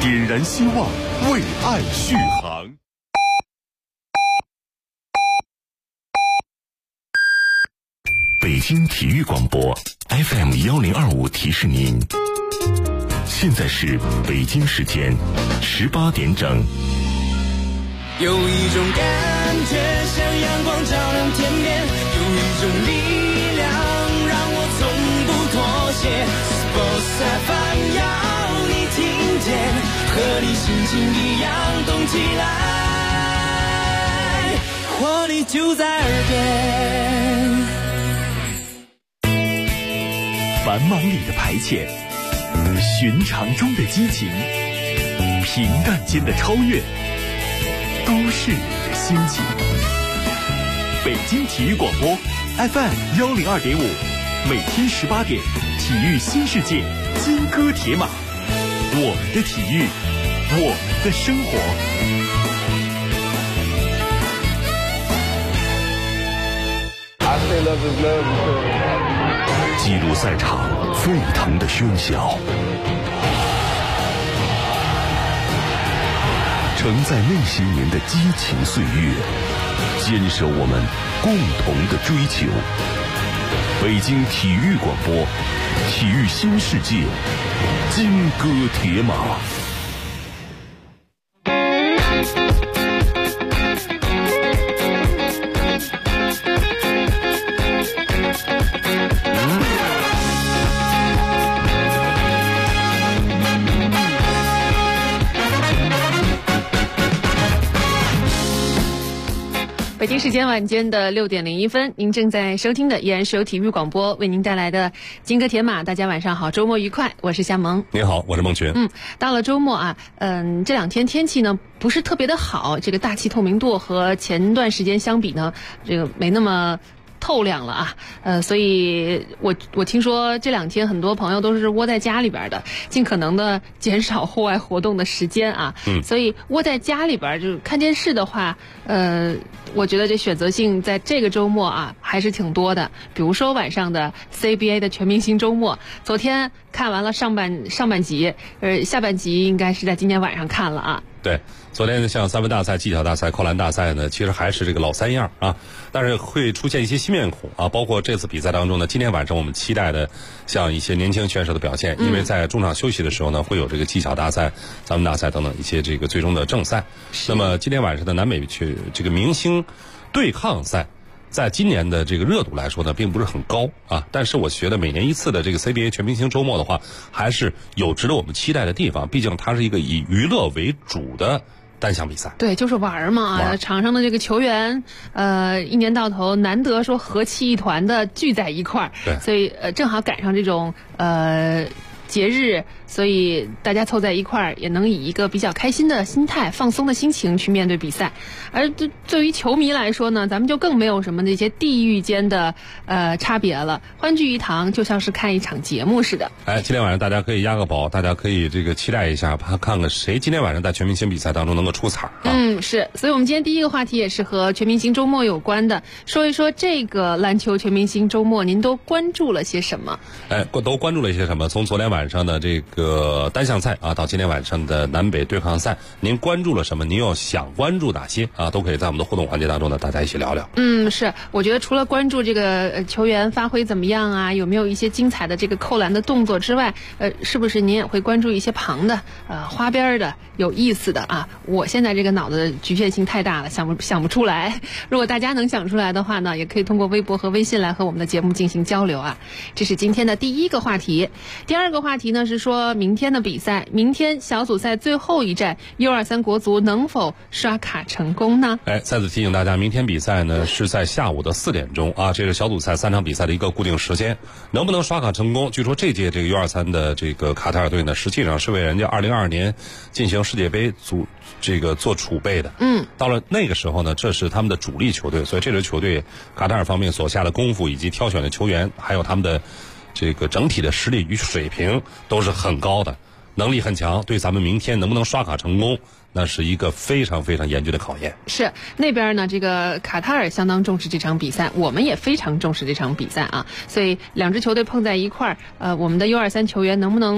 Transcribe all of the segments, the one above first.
点燃希望，为爱续航。北京体育广播 FM1025提示您，现在是北京时间18点整。 有一种感觉像阳光照亮天边，有一种力量让我从不妥协。Sports FM 要你听见，和你心情一样动起来，活力就在耳边。 繁忙里的排遣，寻常中的激情，平淡间的超越，都是你的心情。北京体育广播 FM102.5，每天18点，体育新世界，金戈铁马，我们的体育，我们的生活。记录赛场沸腾的喧嚣，承载那些年的激情岁月，坚守我们共同的追求。北京体育广播，体育新世界，金戈铁马。 北京时间晚间的6点01分，您正在收听的依然是由体育广播为您带来的金戈铁马。大家晚上好，周末愉快，我是夏萌。 您好，我是孟群。 到了周末啊，这两天天气呢不是特别的好，这个大气透明度和前段时间相比呢，这个没那么透亮了啊，所以我听说这两天很多朋友都是窝在家里边的，尽可能的减少户外活动的时间啊。所以窝在家里边就是看电视的话，我觉得这选择性在这个周末啊还是挺多的。比如说晚上的 CBA 的全明星周末，昨天看完了上半集，下半集应该是在今天晚上看了啊。 对，昨天像三分大赛、技巧大赛、扣篮大赛呢，其实还是这个老三样啊，但是会出现一些新面孔啊。包括这次比赛当中呢，今天晚上我们期待的像一些年轻选手的表现，因为在中场休息的时候呢，会有这个技巧大赛、三分大赛等等一些这个最终的正赛。那么今天晚上的南北这个明星对抗赛，在今年的这个热度来说呢，并不是很高啊，但是我觉得每年一次的这个 CBA 全明星周末的话，还是有值得我们期待的地方。毕竟它是一个以娱乐为主的单项比赛。 对，就是玩嘛，场上的这个球员，一年到头难得说和气一团的聚在一块儿， 对， 所以正好赶上这种节日，所以大家凑在一块儿，也能以一个比较开心的心态、放松的心情去面对比赛。而对于球迷来说呢，咱们就更没有什么那些地域间的差别了，欢聚一堂，就像是看一场节目似的。 今天晚上大家可以押个宝，大家可以这个期待一下，看看谁今天晚上在全明星比赛当中能够出彩啊。 是，所以我们今天第一个话题也是和全明星周末有关的，说一说这个篮球全明星周末您都关注了些什么？ 都关注了一些什么？从昨天晚上的这个单项赛啊，到今天晚上的南北对抗赛，您关注了什么？您又想关注哪些啊？都可以在我们的互动环节当中呢，大家一起聊聊。 是，我觉得除了关注这个球员发挥怎么样啊，有没有一些精彩的这个扣篮的动作之外，是不是您也会关注一些旁的花边的有意思的啊？我现在这个脑子局限性太大了，想不出来。如果大家能想出来的话呢，也可以通过微博和微信来和我们的节目进行交流啊。这是今天的第一个话题。第二个话题呢是说明天的比赛，明天小组赛最后一站 U23 国足能否刷卡成功呢？ 再次提醒大家，明天比赛呢是在下午的4点钟啊，这是小组赛3场比赛的一个固定时间，能不能刷卡成功？据说这届这个 U23 的这个卡塔尔队呢，实际上是为人家2022年进行世界杯做储备的。到了那个时候呢，这是他们的主力球队，所以这支球队卡塔尔方面所下的功夫以及挑选的球员，还有他们的这个整体的实力与水平都是很高的，能力很强，对咱们明天能不能刷卡成功，那是一个非常非常严峻的考验。 是，那边呢这个卡塔尔相当重视这场比赛，我们也非常重视这场比赛啊，所以两支球队碰在一块儿，我们的 U23 球员能不能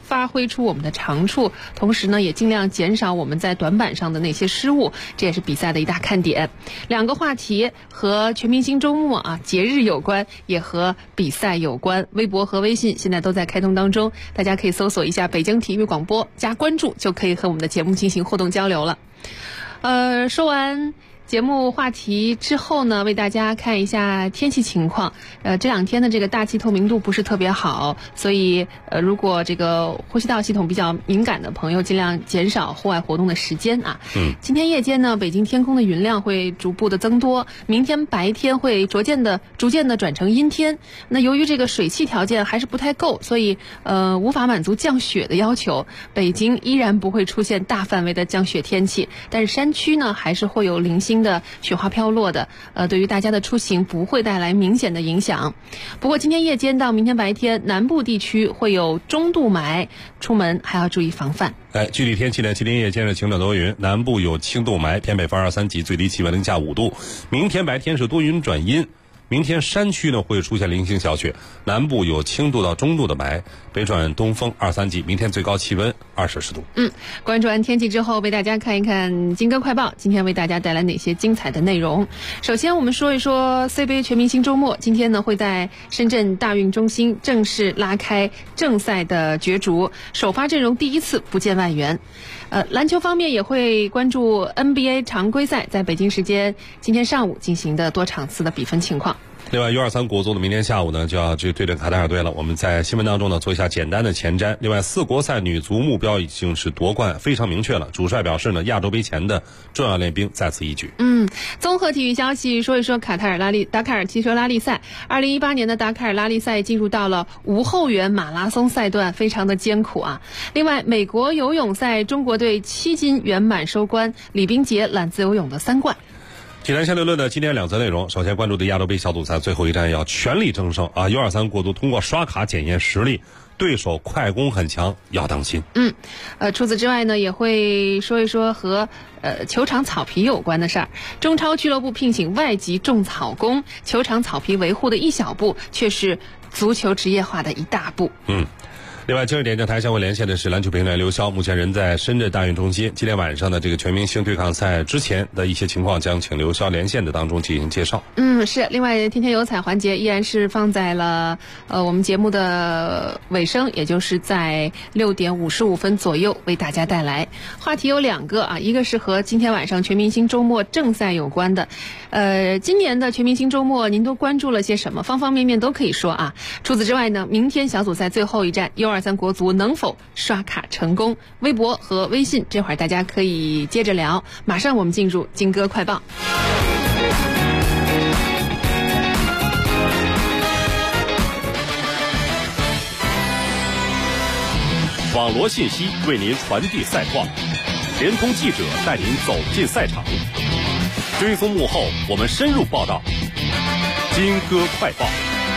发挥出我们的长处，同时呢也尽量减少我们在短板上的那些失误，这也是比赛的一大看点。两个话题和全明星周末啊节日有关，也和比赛有关。微博和微信现在都在开通当中，大家可以搜索一下北京体育广播加关注，就可以和我们的节目进行互动交流了。说完节目话题之后呢，为大家看一下天气情况。这两天的这个大气透明度不是特别好，所以如果这个呼吸道系统比较敏感的朋友，尽量减少户外活动的时间啊。今天夜间呢，北京天空的云量会逐步的增多，明天白天会逐渐的转成阴天。那由于这个水汽条件还是不太够，所以无法满足降雪的要求，北京依然不会出现大范围的降雪天气，但是山区呢还是会有零星的雪花飘落的，对于大家的出行不会带来明显的影响。不过今天夜间到明天白天，南部地区会有中度霾，出门还要注意防范。 具体天气呢，今天夜间是晴转多云，南部有轻度霾，偏北风2、3级，最低气温零下5度。明天白天是多云转阴。明天山区呢会出现零星小雪，南部有轻度到中度的霾，北转东风2、3级，明天最高气温20摄氏度。 关注完天气之后，为大家看一看金歌快报，今天为大家带来哪些精彩的内容。首先我们说一说 C 杯全明星周末，今天呢会在深圳大运中心正式拉开正赛的角逐，首发阵容第一次不见外援。篮球方面也会关注 NBA 常规赛在北京时间今天上午进行的多场次的比分情况。 另外 U23 国足的明天下午呢就要去对阵卡塔尔队了，我们在新闻当中呢做一下简单的前瞻。另外4国赛女足目标已经是夺冠非常明确了，主帅表示呢亚洲杯前的重要练兵在此一举。 综合体育消息说一说达喀尔汽车拉力赛。2018年的达喀尔拉力赛进入到了无后援马拉松赛段，非常的艰苦啊。另外美国游泳赛中国队7金圆满收官，李冰洁揽自由泳的3冠。 体坛相对论的今天2则内容，首先关注的亚洲杯小组赛最后一战要全力争胜啊 ！U23 国足通过刷卡检验实力，对手快攻很强，要当心。 除此之外呢，也会说一说和球场草皮有关的事儿。中超俱乐部聘请外籍种草工，球场草皮维护的一小步，却是足球职业化的一大步。 另外，今日点将台相互连线的是篮球评论员刘潇，目前人在深圳大运中心。今天晚上的这个全明星对抗赛之前的一些情况，将请刘潇连线的当中进行介绍。 是。另外，天天有彩环节依然是放在了我们节目的尾声，也就是在6点55分左右为大家带来。话题有2个啊，一个是和今天晚上全明星周末正赛有关的。今年的全明星周末您都关注了些什么？方方面面都可以说啊。除此之外呢，明天小组赛最后一战U23国足能否刷卡成功？微博和微信这会儿大家可以接着聊。马上我们进入金歌快报。 网罗信息为您传递赛况，联通记者带您走进赛场，追踪幕后我们深入报道。金歌快报。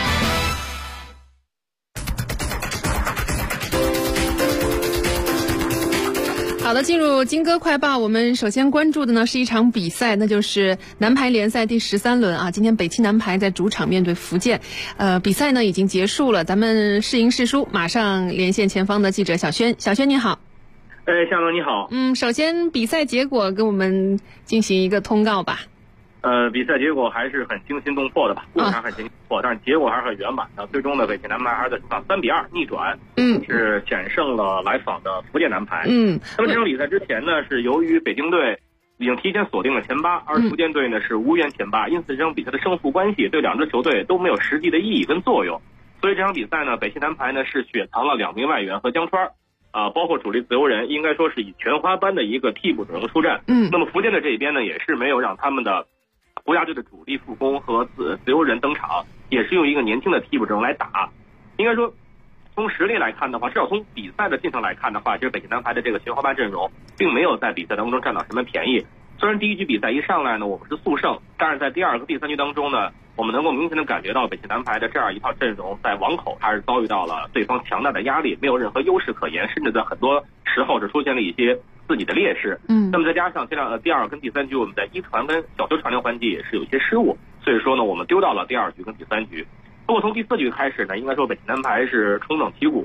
好的，进入金歌快报，我们首先关注的呢是一场比赛，那就是男排联赛第13轮啊。今天北汽男排在主场面对福建，比赛呢已经结束了，咱们试赢试输，马上连线前方的记者小轩。小轩你好。 向总你好。 首先比赛结果给我们进行一个通告吧。 比赛结果还是很惊心动魄的吧，过程很惊心动魄，但是结果还是很圆满的。最终呢，北汽男排还是在主场3比2逆转，是险胜了来访的福建男排。那么这场比赛之前呢，是由于北京队已经提前锁定了前8，而福建队呢是无缘前8，因此这场比赛的胜负关系对2支球队都没有实际的意义跟作用。所以这场比赛呢，北汽男排呢是雪藏了2名外援和江川。包括主力自由人，应该说是以全华班的一个替补阵容出战。那么福建队这边呢，也是没有让他们的国家队的主力副攻和自由人登场，也是用一个年轻的替补阵容来打。应该说，从实力来看的话，至少从比赛的进程来看的话，其实北汽男排的这个全华班阵容并没有在比赛当中占到什么便宜。虽然第一局比赛一上来呢，我们是速胜，但是在第2个、第3局当中呢，我们能够明显的感觉到北汽男排的这样一套阵容在网口还是遭遇到了对方强大的压力，没有任何优势可言，甚至在很多时候是出现了一些自己的劣势。那么再加上第2跟第3局我们在一传跟小球传球环节也是有一些失误，所以说呢，我们丢到了第2局跟第3局。不过从第4局开始呢，应该说北汽男排是重整旗鼓，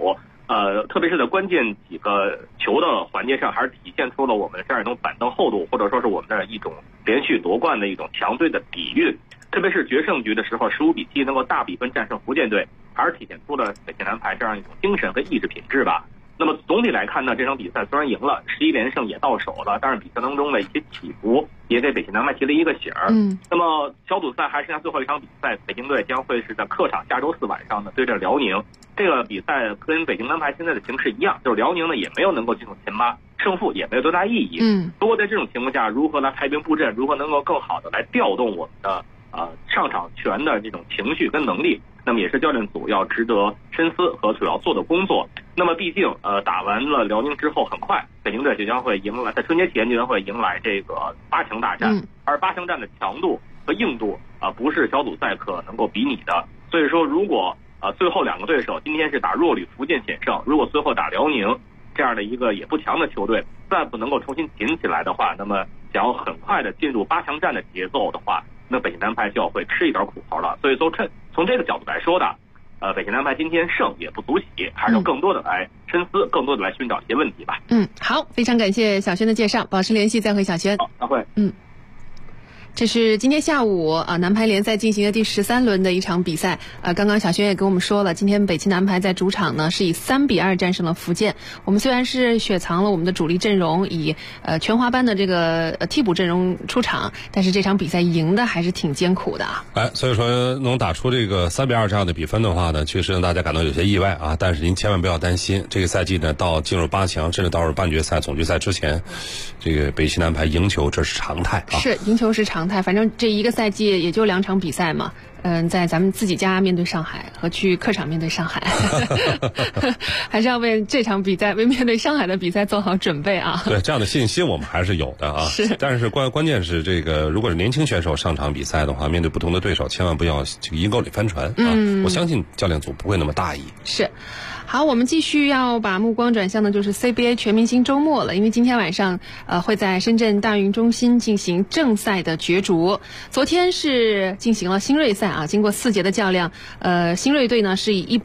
特别是在关键几个球的环节上，还是体现出了我们这样一种板凳厚度，或者说是我们的一种连续夺冠的一种强队的底蕴。特别是决胜局的时候，15-7能够大比分战胜福建队，还是体现出了北京南排这样一种精神和意志品质吧。那么总体来看呢，这场比赛虽然赢了，11连胜也到手了，但是比赛当中的一些起伏也给北京南排提了一个醒儿。那么小组赛还剩下最后一场比赛，北京队将会是在客场下周4晚上呢对阵辽宁。这个比赛跟北京南排现在的形势一样，就是辽宁呢也没有能够进入前8，胜负也没有多大意义。不过在这种情况下，如何来排兵布阵，如何能够更好的来调动我们的上场权的这种情绪跟能力，那么也是教练组要值得深思和主要做的工作。那么毕竟打完了辽宁之后，很快北京队就将会迎来，在春节前就将会迎来这个8强大战，而8强战的强度和硬度不是小组赛可能够比拟的。所以说，如果最后2个对手今天是打弱旅福建险胜，如果最后打辽宁这样的一个也不强的球队，再不能够重新紧起来的话，那么想要很快的进入8强战的节奏的话，那北京南排就要会吃一点苦头了。所以从这个角度来说的，北京南排今天胜也不足喜，还是要更多的来深思，更多的来寻找一些问题吧。 好，非常感谢小轩的介绍，保持联系，再会小轩。 好，再会。 这是今天下午男排联赛进行的第13轮的一场比赛。刚刚小轩也跟我们说了，今天北京南排在主场呢是以3-2战胜了福建。我们虽然是雪藏了我们的主力阵容，以全华班的这个替补阵容出场，但是这场比赛赢的还是挺艰苦的。 所以说能打出这个3-2这样的比分的话呢，确实让大家感到有些意外啊。但是您千万不要担心，这个赛季呢到进入8强，甚至到入半决赛、总决赛之前，这个北京南排赢球这是常态啊。 是赢球是常态，反正这一个赛季也就2场比赛嘛。在咱们自己家面对上海和去客场面对上海，还是要为这场比赛、为面对上海的比赛做好准备啊。 对，这样的信心我们还是有的啊。 是， 但是关键是这个，如果是年轻选手上场比赛的话，面对不同的对手，千万不要这个阴沟里翻船啊。我相信教练组不会那么大意。 是。好，我们继续要把目光转向的就是 CBA 全明星周末了，因为今天晚上会在深圳大运中心进行正赛的角逐。昨天是进行了新锐赛啊，经过4节的较量，新锐队呢是以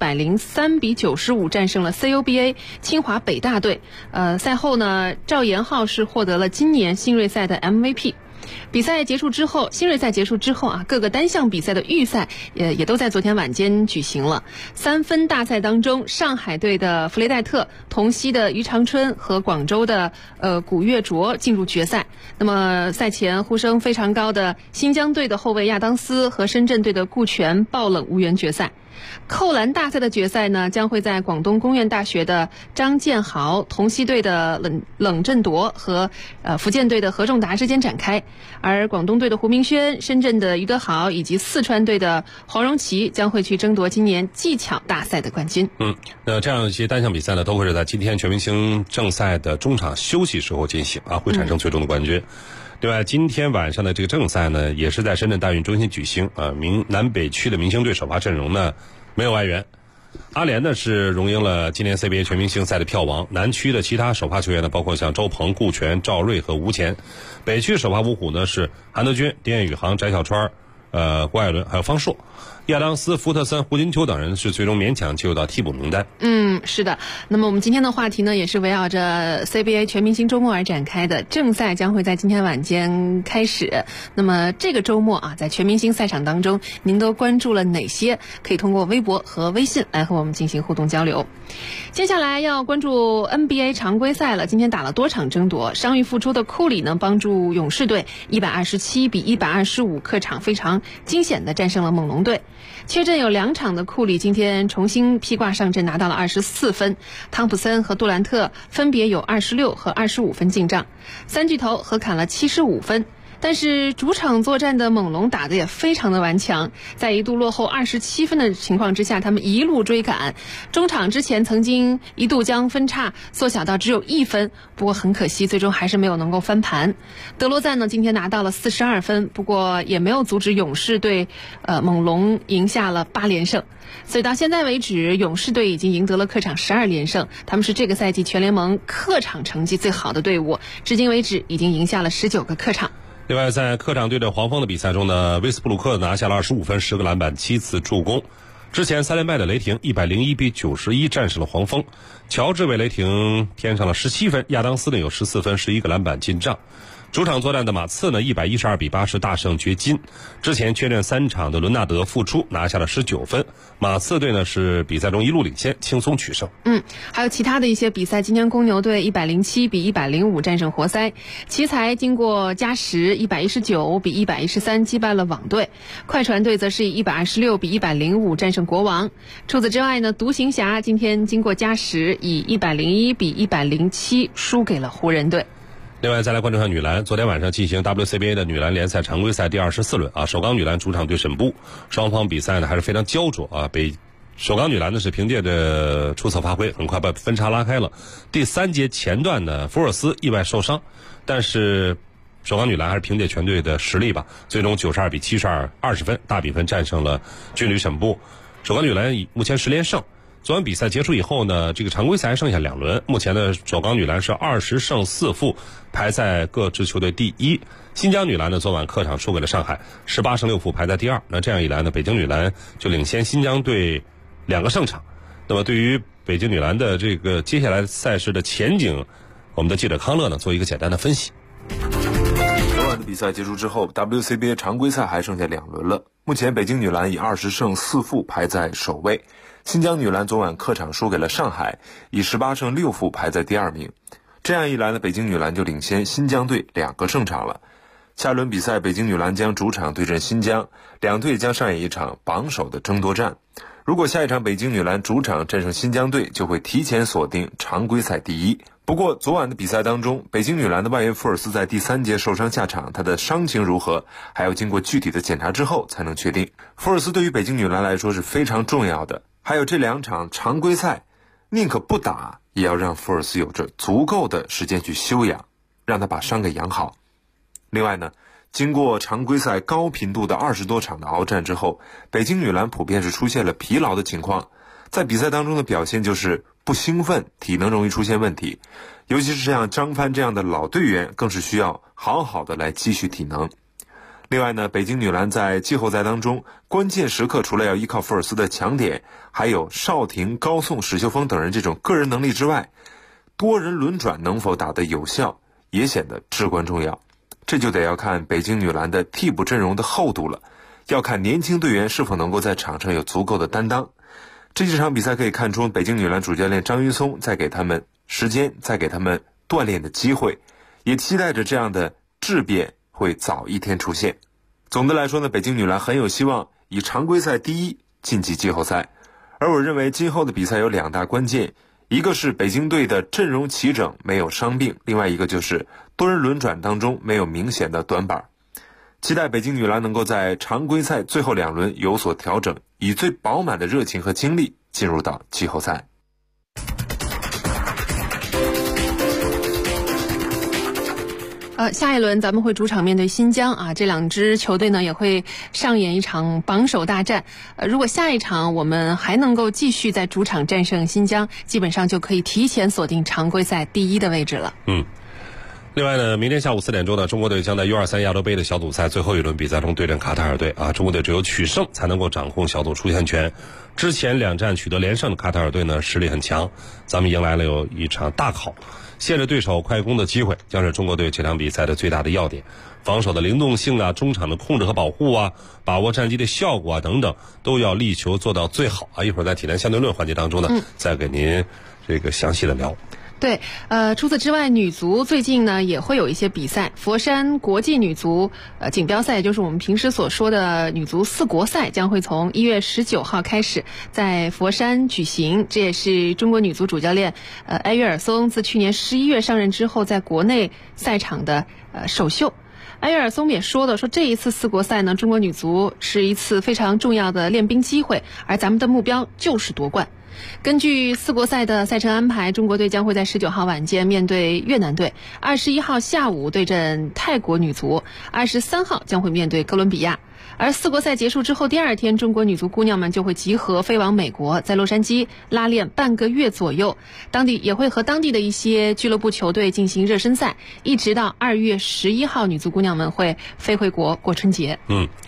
103-95战胜了 CUBA 清华北大队。赛后呢，赵延浩是获得了今年新锐赛的 MVP。比赛结束之后，新锐赛结束之后啊，各个单项比赛的预赛也都在昨天晚间举行了。3分大赛当中，上海队的弗雷戴特、同曦的于长春和广州的古月卓进入决赛。那么赛前呼声非常高的新疆队的后卫亚当斯和深圳队的顾全爆冷无缘决赛。扣篮大赛的决赛呢，将会在广东工业大学的张建豪、同曦队的冷振铎和福建队的何仲达之间展开，而广东队的胡明轩、深圳的于德豪以及四川队的黄荣奇将会去争夺今年技巧大赛的冠军。 那这样一些单项比赛呢，都会是在今天全明星正赛的中场休息时候进行啊，会产生最终的冠军。另外，今天晚上的这个正赛呢，也是在深圳大运中心举行啊。南北区的明星队首发阵容呢没有外援，阿联呢是荣膺了今年 CBA 全明星赛的票王。南区的其他首发球员呢，包括像周鹏、顾全、赵睿和吴前。北区首发五虎呢是韩德君、丁宇航、翟小川、郭艾伦还有方硕。亚当斯、福特森、胡金秋等人是最终勉强进入到替补名单。 是的。那么我们今天的话题呢，也是围绕着 CBA 全明星周末而展开的。正赛将会在今天晚间开始。那么这个周末啊，在全明星赛场当中，您都关注了哪些？可以通过微博和微信来和我们进行互动交流。接下来要关注 NBA 常规赛了。今天打了多场争夺，伤愈复出的库里呢，帮助勇士队127-125客场非常惊险地战胜了猛龙队。缺阵有2场的库里今天重新披挂上阵，拿到了24分。汤普森和杜兰特分别有26和25分进账，三巨头合砍了75分。但是主场作战的猛龙打得也非常的顽强，在一度落后27分的情况之下，他们一路追赶，中场之前曾经一度将分差缩小到只有1分，不过很可惜最终还是没有能够翻盘。德罗赞呢今天拿到了42分，不过也没有阻止勇士队猛龙赢下了8连胜。所以到现在为止，勇士队已经赢得了客场12连胜，他们是这个赛季全联盟客场成绩最好的队伍，至今为止已经赢下了19个客场。 另外，在客场对阵黄蜂的比赛中呢，威斯布鲁克拿下了25分、10个篮板、7次助攻。 之前3连败的雷霆101比91战胜了黄蜂，乔治为雷霆添上了17分，亚当斯呢有14分11个篮板进账。主场作战的马刺呢112比80大胜掘金，之前缺阵3场的伦纳德复出拿下了19分，马刺队呢是比赛中一路领先，轻松取胜。 还有其他的一些比赛，今天公牛队107比105战胜活塞，奇才经过加时119比113击败了网队，快船队则是以126比105战胜国王。除此之外呢，独行侠今天经过加时以101比107输给了湖人队。 另外再来关注一下女篮，昨天晚上进行 WCBA 的女篮联赛常规赛第24轮啊，首钢女篮主场对沈布，双方比赛呢还是非常焦灼啊。首钢女篮呢是凭借着出色发挥，很快把分差拉开了。第3节前段呢，福尔斯意外受伤，但是首钢女篮还是凭借全队的实力吧，最终92比72 20分大比分战胜了军旅沈布。首钢女篮目前10连胜。昨晚比赛结束以后呢，这个常规赛还剩下2轮，目前的首钢女篮是20胜4负，排在各支球队第1。新疆女篮呢昨晚客场输给了上海，18胜6负排在第2。那这样一来呢，北京女篮就领先新疆队2个胜场。那么对于北京女篮的这个接下来赛事的前景，我们的记者康乐呢做一个简单的分析。 昨晚的比赛结束之后， WCBA 常规赛还剩下2轮了。目前北京女篮以20胜4负排在首位，新疆女篮昨晚客场输给了上海，以18胜6负排在第2名。这样一来呢，北京女篮就领先新疆队2个胜场了。下轮比赛，北京女篮将主场对阵新疆，两队将上演一场榜首的争夺战。如果下一场北京女篮主场战胜新疆队，就会提前锁定常规赛第1。不过昨晚的比赛当中，北京女篮的外援福尔斯在第3节受伤下场，她的伤情如何还要经过具体的检查之后才能确定。福尔斯对于北京女篮来说是非常重要的，还有这2场常规赛宁可不打也要让福尔斯有着足够的时间去休养，让她把伤给养好。另外呢，经过常规赛高频度的20多场的鏖战之后，北京女篮普遍是出现了疲劳的情况，在比赛当中的表现就是不兴奋，体能容易出现问题，尤其是像张帆这样的老队员更是需要好好的来积蓄体能。另外呢，北京女篮在季后赛当中关键时刻除了要依靠福尔斯的强点，还有邵婷、高颂、史秀峰等人这种个人能力之外，多人轮转能否打得有效也显得至关重要。这就得要看北京女篮的替补阵容的厚度了，要看年轻队员是否能够在场上有足够的担当。这几场比赛可以看出北京女篮主教练张云松在给他们时间，在给他们锻炼的机会，也期待着这样的质变会早一天出现。总的来说呢，北京女篮很有希望以常规赛第1晋级季后赛。而我认为今后的比赛有2大关键，一个是北京队的阵容齐整，没有伤病，另外一个就是多人轮转当中没有明显的短板。期待北京女篮能够在常规赛最后2轮有所调整，以最饱满的热情和精力进入到季后赛。 下一轮咱们会主场面对新疆啊，这2支球队呢也会上演一场榜首大战。如果下一场我们还能够继续在主场战胜新疆，基本上就可以提前锁定常规赛第1的位置了。 另外呢，明天下午4点钟呢，中国队将在 U23 亚洲杯的小组赛最后一轮比赛中对阵卡塔尔队啊。中国队只有取胜才能够掌控小组出线权。之前2战取得连胜的卡塔尔队呢，实力很强，咱们迎来了有一场大考，限制对手快攻的机会将是中国队这场比赛的最大的要点。防守的灵动性啊，中场的控制和保护啊，把握战机的效果啊等等，都要力求做到最好啊。一会儿在体坛相对论环节当中呢，再给您这个详细的聊。 对，除此之外，女足最近呢也会有一些比赛。佛山国际女足锦标赛，也就是我们平时所说的女足4国赛，将会从1月19号开始在佛山举行。这也是中国女足主教练埃约尔松自去年11月上任之后，在国内赛场的首秀。埃约尔松也说这一次4国赛呢，中国女足是一次非常重要的练兵机会，而咱们的目标就是夺冠。根据4国赛的赛程安排，中国队将会在19号晚间面对越南队，21号下午对阵泰国女足，23号将会面对哥伦比亚。而4国赛结束之后，第2天，中国女足姑娘们就会集合飞往美国，在洛杉矶拉练半个月左右，当地也会和当地的一些俱乐部球队进行热身赛，一直到2月11号，女足姑娘们会飞回国过春节。 另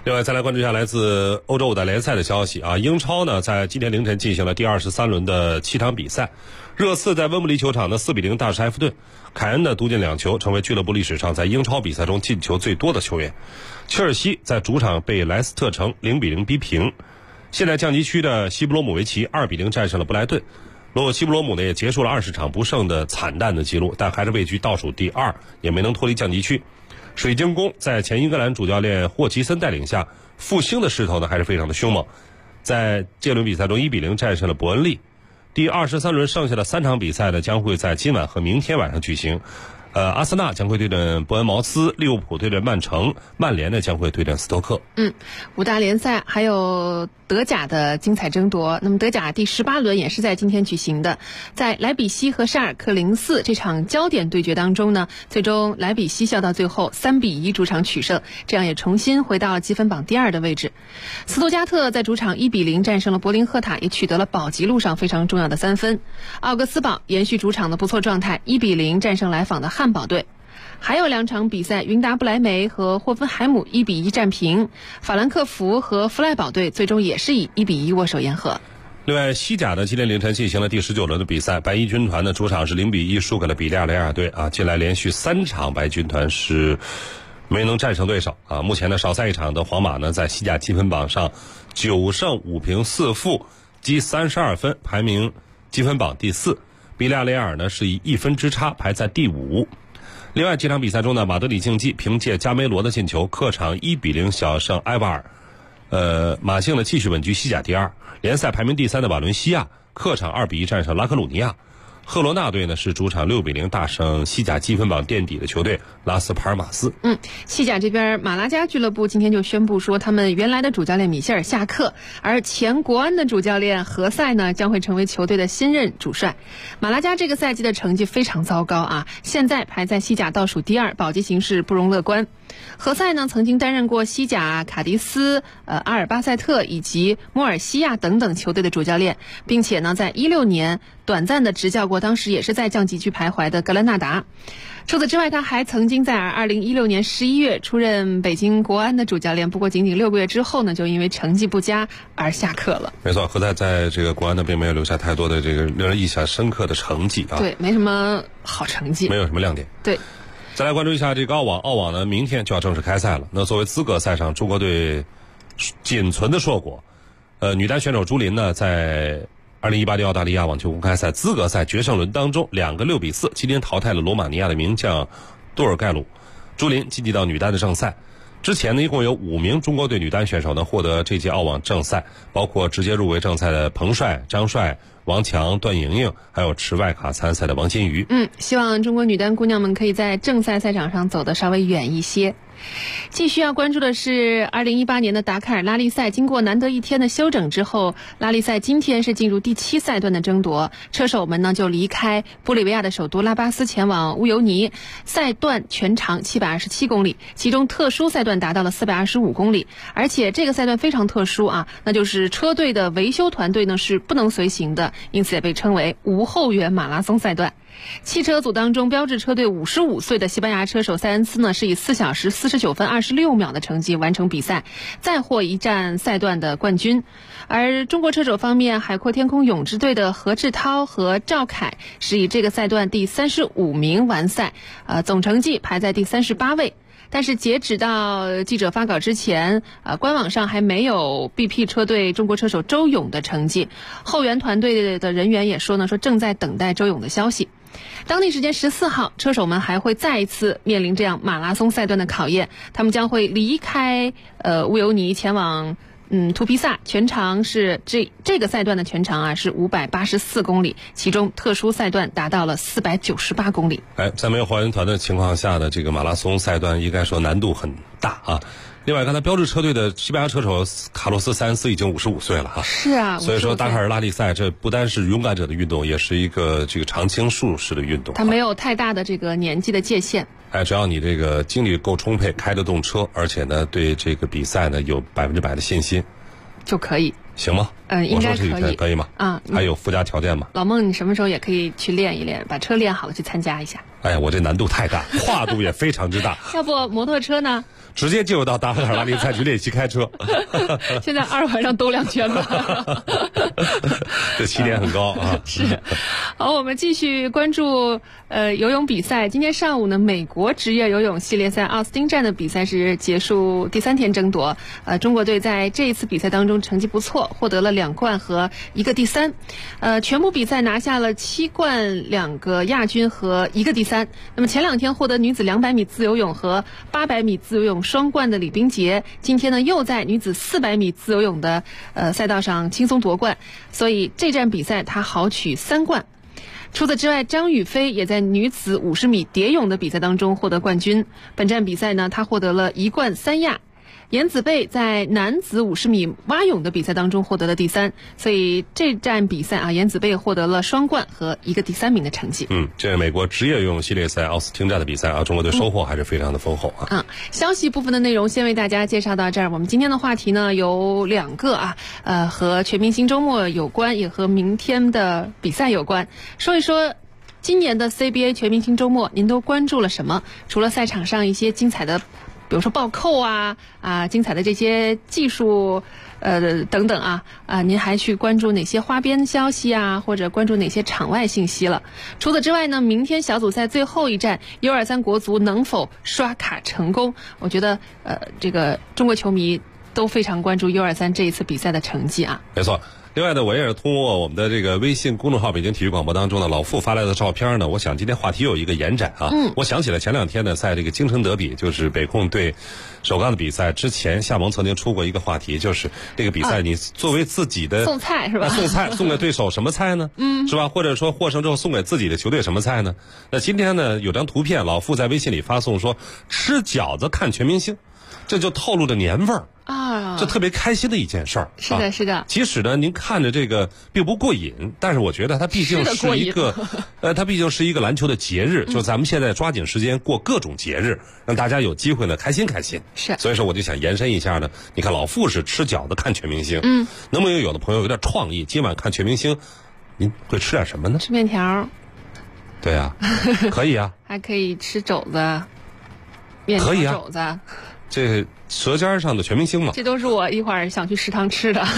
另外，再来关注一下来自欧洲五大联赛的消息啊。英超呢，在今天凌晨进行了第23轮的7场比赛。热刺在温布利球场的4-0大胜埃弗顿，凯恩的独进2球，成为俱乐部历史上在英超比赛中进球最多的球员。切尔西在主场被莱斯特城0-0逼平。现在降级区的西布罗姆维奇2-0战胜了布莱顿。西布罗姆呢也结束了20场不胜的惨淡的记录，但还是位居倒数第2，也没能脱离降级区。水晶宫在前英格兰主教练霍奇森带领下，复兴的势头呢还是非常的凶猛，在这轮比赛中1-0战胜了伯恩利。第23轮剩下的3场比赛呢，将会在今晚和明天晚上举行。阿森纳将会对阵伯恩茅斯，利物浦对阵曼城，曼联呢将会对阵斯托克。 五大联赛还有德甲的精彩争夺。那么德甲第18轮也是在今天举行的，在莱比锡和沙尔克04这场焦点对决当中呢，最终莱比锡笑到最后3-1主场取胜，这样也重新回到积分榜第2的位置。斯图加特在主场1-0战胜了柏林赫塔，也取得了保级路上非常重要的3分。奥格斯堡延续主场的不错状态，1-0战胜来访的汉堡队。还有2场比赛，云达不莱梅和霍芬海姆1-1战平，法兰克福和弗赖堡队最终也是以1-1握手言和。 另外，西甲的今天凌晨进行了第19轮的比赛，白衣军团的主场是0-1输给了比利亚雷亚队啊。近来连续3场白军团是没能战胜对手啊。目前呢，少赛一场的皇马呢，在西甲积分榜上9胜5平4负，积32分，排名积分榜第4。比利亚雷亚尔呢是以1分之差排在第5。另外几场比赛中呢，马德里竞技凭借加梅罗的进球，客场1-0小胜埃瓦尔。马竞呢继续稳居西甲第2。联赛排名第3的瓦伦西亚客场2-1战胜拉科鲁尼亚。赫罗纳队呢是主场6-0大胜西甲积分榜垫底的球队拉斯帕尔马斯。 西甲这边马拉加俱乐部今天就宣布说，他们原来的主教练米歇尔下课，而前国安的主教练何塞呢将会成为球队的新任主帅。马拉加这个赛季的成绩非常糟糕啊，现在排在西甲倒数第2，保级形势不容乐观。何塞呢曾经担任过西甲卡迪斯、阿尔巴塞特以及莫尔西亚等等球队的主教练，并且呢在16年短暂的执教过当时也是在降级区徘徊的格兰纳达。除此之外，他还曾经在2016年11月出任北京国安的主教练，不过仅仅6个月之后呢，就因为成绩不佳而下课了。 没错，何塞在这个国安呢并没有留下太多的这个令人印象深刻的成绩啊。 对，没什么好成绩， 没有什么亮点。 对。 再来关注一下这个澳网呢，明天就要正式开赛了。那作为资格赛上中国队仅存的硕果，女单选手朱琳呢，在2018年澳大利亚网球公开赛资格赛决胜轮当中2个6-4今天淘汰了罗马尼亚的名将多尔盖鲁。朱琳晋级到女单的正赛。之前呢，一共有5名中国队女单选手呢获得这届澳网正赛，包括直接入围正赛的彭帅、张帅、王强、段莹莹，还有持外卡参赛的王金瑜。 希望中国女单姑娘们可以在正赛赛场上走得稍微远一些。继续要关注的是2018年的达喀尔拉力赛，经过难得一天的休整之后，拉力赛今天是进入第7赛段的争夺，车手们呢就离开玻利维亚的首都拉巴斯前往乌尤尼。赛段全长727公里，其中特殊赛段达到了425公里，而且这个赛段非常特殊啊，那就是车队的维修团队呢是不能随行的，因此也被称为无后援马拉松赛段。汽车组当中，标致车队55岁的西班牙车手塞恩斯呢，是以4小时49分26秒的成绩完成比赛，再获一站赛段的冠军。而中国车手方面，海阔天空泳支队的何志涛和赵凯是以这个赛段第35名完赛，总成绩排在第38位。但是截止到记者发稿之前，官网上还没有 BP 车队中国车手周勇的成绩。后援团队的人员也说正在等待周勇的消息。当地时间14号，车手们还会再一次面临这样马拉松赛段的考验，他们将会离开乌尤尼前往图皮萨，全长是这个赛段的全长啊是584公里，其中特殊赛段达到了498公里。 在没有后援团的情况下的这个马拉松赛段，应该说难度很大啊。另外，刚才标致车队的西班牙车手卡洛斯·塞恩斯已经55岁了哈。 是啊， 所以说达喀尔拉力赛这不单是勇敢者的运动，也是一个这个常青树式的运动。 它没有太大的这个年纪的界限。 只要你这个精力够充沛，开得动车，而且呢对这个比赛呢有100%的信心， 就可以。 行吗？ 应该可以。 我说这可以吗？还有附加条件吗？ 老孟，你什么时候也可以去练一练，把车练好了去参加一下。 我这难度太大，跨度也非常之大。 要不摩托车呢？ 直接进入到达喀尔拉林赛区练习开车。 现在2环上兜2圈吧。 这起点很高啊。 是。好，我们继续关注游泳比赛。今天上午呢，美国职业游泳系列赛奥斯汀站的比赛是结束第3天争夺。中国队在这一次比赛当中成绩不错，获得了2冠和1个第3。全部比赛拿下了7冠、2个亚军和1个第3。那么前2天获得女子200米自由泳和800米自由泳双冠的李冰洁，今天呢又在女子400米自由泳的赛道上轻松夺冠，所以这站比赛她豪取3冠。除此之外，张雨霏也在女子50米蝶泳的比赛当中获得冠军。本站比赛呢，她获得了1冠3亚。颜子贝在男子50米蛙泳的比赛当中获得了第3，所以这站比赛啊，颜子贝获得了双冠和1个第3名的成绩。 这是美国职业游泳系列赛奥斯汀站的比赛啊，中国队收获还是非常的丰厚啊。 消息部分的内容先为大家介绍到这儿。我们今天的话题呢有2个啊，和全明星周末有关，也和明天的比赛有关。说一说今年的 CBA 全明星周末，您都关注了什么？除了赛场上一些精彩的，比如说暴扣精彩的这些技术等等您还去关注哪些花边消息或者关注哪些场外信息了？除此之外呢，明天小组赛最后一站 U23 国足能否刷卡成功？我觉得这个中国球迷都非常关注 U23 这一次比赛的成绩啊。 没错。另外呢，我也是通过我们的这个微信公众号北京体育广播当中呢，老傅发来的照片呢，我想今天话题有一个延展啊。我想起了前2天呢，在这个京城德比，就是北控对首钢的比赛之前，夏萌曾经出过一个话题，就是这个比赛你作为自己的送菜是吧？ 送菜送给对手什么菜呢？是吧？或者说获胜之后送给自己的球队什么菜呢？那今天呢，有张图片，老傅在微信里发送说吃饺子看全明星，这就透露着年味儿。这特别开心的一件事儿。 是的，是的。 即使呢，您看着这个并不过瘾，但是我觉得它毕竟是一个，它毕竟是一个篮球的节日。就咱们现在抓紧时间过各种节日，让大家有机会呢开心开心。 是。 所以说，我就想延伸一下呢。你看，老傅是吃饺子看全明星，能不能有的朋友有点创意？今晚看全明星，您会吃点什么呢？ 吃面条。 对啊，可以啊。 还可以吃肘子，面条肘子。 这舌尖上的全明星嘛， 这都是我一会儿想去食堂吃的。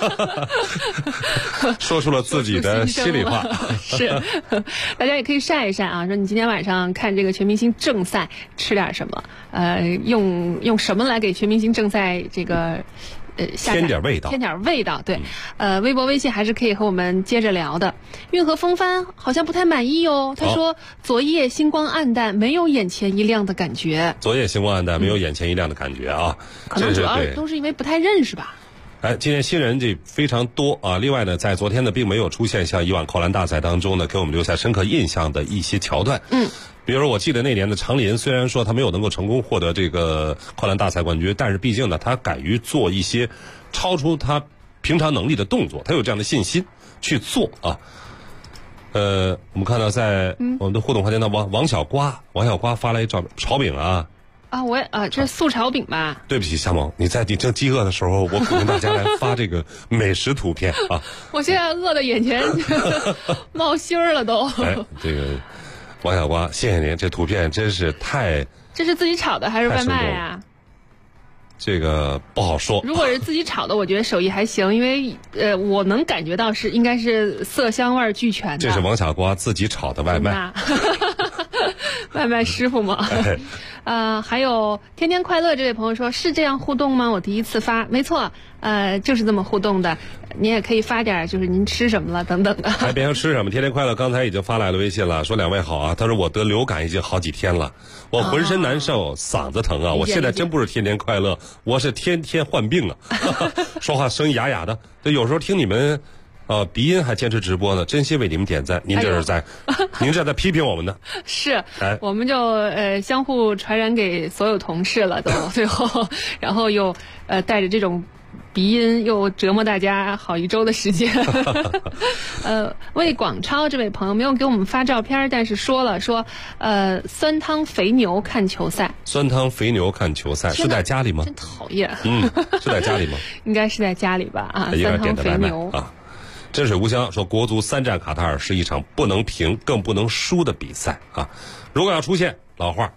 说出了自己的心里话。 是，大家也可以晒一晒啊，说你今天晚上看这个全明星正赛吃点什么？用什么来给全明星正赛这个添点味道， 添点味道。对，微博、微信还是可以和我们接着聊的。运河风帆好像不太满意哦，他说昨夜星光暗淡，没有眼前一亮的感觉。 昨夜星光暗淡，没有眼前一亮的感觉啊， 可能主要都是因为不太认识吧。 今天新人这非常多啊。另外呢，在昨天呢，并没有出现像以往扣篮大赛当中呢，给我们留下深刻印象的一些桥段。比如说，我记得那年的长林，虽然说他没有能够成功获得这个扣篮大赛冠军，但是毕竟呢，他敢于做一些超出他平常能力的动作，他有这样的信心去做啊。我们看到在我们的互动环节呢，王小瓜发来一照炒饼啊。 这是素炒饼吧？ 对不起，夏萌，你正饥饿的时候，我鼓励大家来发这个美食图片啊。 我现在饿的眼前冒心儿了都。 这个王小瓜，谢谢您，这图片真是太…… 这是自己炒的还是外卖啊？ 这个不好说。 如果是自己炒的，我觉得手艺还行，因为我能感觉到应该是色香味俱全的。 这是王小瓜自己炒的外卖。 外卖师傅吗？还有天天快乐这位朋友说，是这样互动吗？我第一次发，没错，就是这么互动的。您也可以发点，就是您吃什么了等等的。 还别说吃什么，天天快乐刚才已经发来了微信了，说2位好啊。他说我得流感已经好几天了，我浑身难受，嗓子疼啊。我现在真不是天天快乐，我是天天患病啊。说话声音哑哑的，就有时候听你们。鼻音还坚持直播呢，真心为你们点赞。您这是在，您这在批评我们呢？ 是，我们就相互传染给所有同事了，都最后，然后又带着这种鼻音又折磨大家好1周的时间。魏广超这位朋友没有给我们发照片，但是说酸汤肥牛看球赛。酸汤肥牛看球赛是在家里吗？真讨厌。是在家里吗？应该是在家里吧？啊，酸汤肥牛啊。 真水无香说，国足3战卡塔尔是一场不能平更不能输的比赛啊！如果要出现，老话，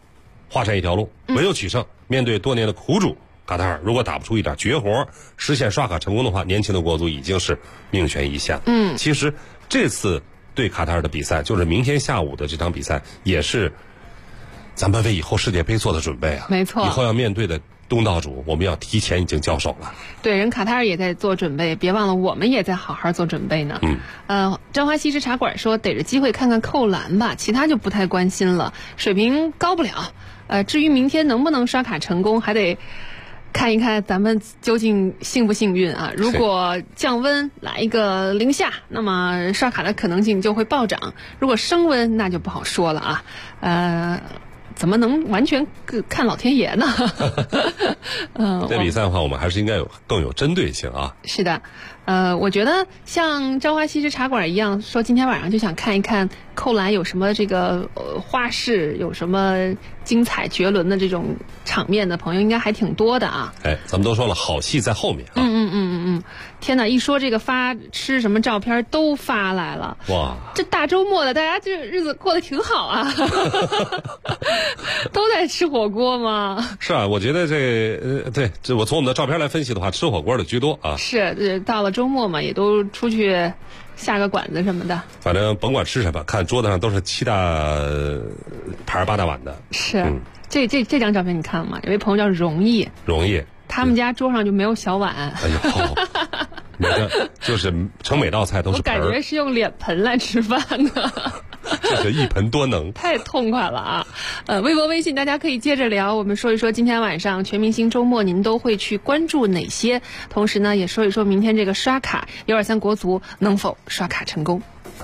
画上一条路，唯有取胜。面对多年的苦主卡塔尔，如果打不出一点绝活，实现刷卡成功的话，年轻的国足已经是命悬一线。其实这次对卡塔尔的比赛，就是明天下午的这场比赛，也是咱们为以后世界杯做的准备啊。 没错， 以后要面对的东道主，我们要提前已经交手了。 对，人卡塔尔也在做准备，别忘了我们也在好好做准备呢。朝花西施茶馆说逮着机会看看扣篮吧，其他就不太关心了，水平高不了。至于明天能不能刷卡成功，还得看一看咱们究竟幸不幸运啊。如果降温来一个零下，那么刷卡的可能性就会暴涨，如果升温那就不好说了啊。怎么能完全看老天爷呢？ 这比赛的话，我们还是应该更有针对性啊。 是的，我觉得像朝花西施茶馆一样，说今天晚上就想看一看扣篮有什么这个花式，有什么精彩绝伦的这种场面的朋友，应该还挺多的啊。 咱们都说了，好戏在后面啊。 天哪！一说这个发吃什么照片都发来了，哇！这大周末的，大家这日子过得挺好啊，都在吃火锅吗？ 是啊，我觉得这我从我们的照片来分析的话，吃火锅的居多啊。 是，到了周末嘛，也都出去下个馆子什么的。 反正甭管吃什么，看桌子上都是7大盘8大碗的。 是，这张照片你看了吗？有位朋友叫容易，他们家桌上就没有小碗。 哎呦，每个就是盛每道菜都是盆。 我感觉是用脸盆来吃饭的。 这是一盆多能， 太痛快了啊！微博微信大家可以接着聊，我们说一说今天晚上全明星周末您都会去关注哪些，同时呢也说一说明天这个刷卡123国足能否刷卡成功。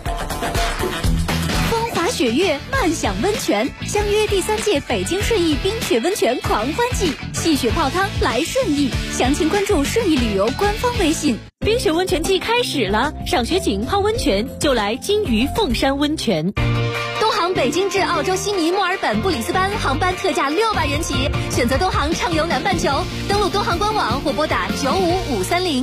雪月漫享温泉，相约第3届北京顺义冰雪温泉狂欢季，戏雪泡汤来顺义，详情关注顺义旅游官方微信。 冰雪温泉季开始了，赏雪景泡温泉就来金鱼凤山温泉。 东航北京至澳洲悉尼、墨尔本、布里斯班航班特价600元起，选择东航畅游南半球，登录东航官网或拨打95530。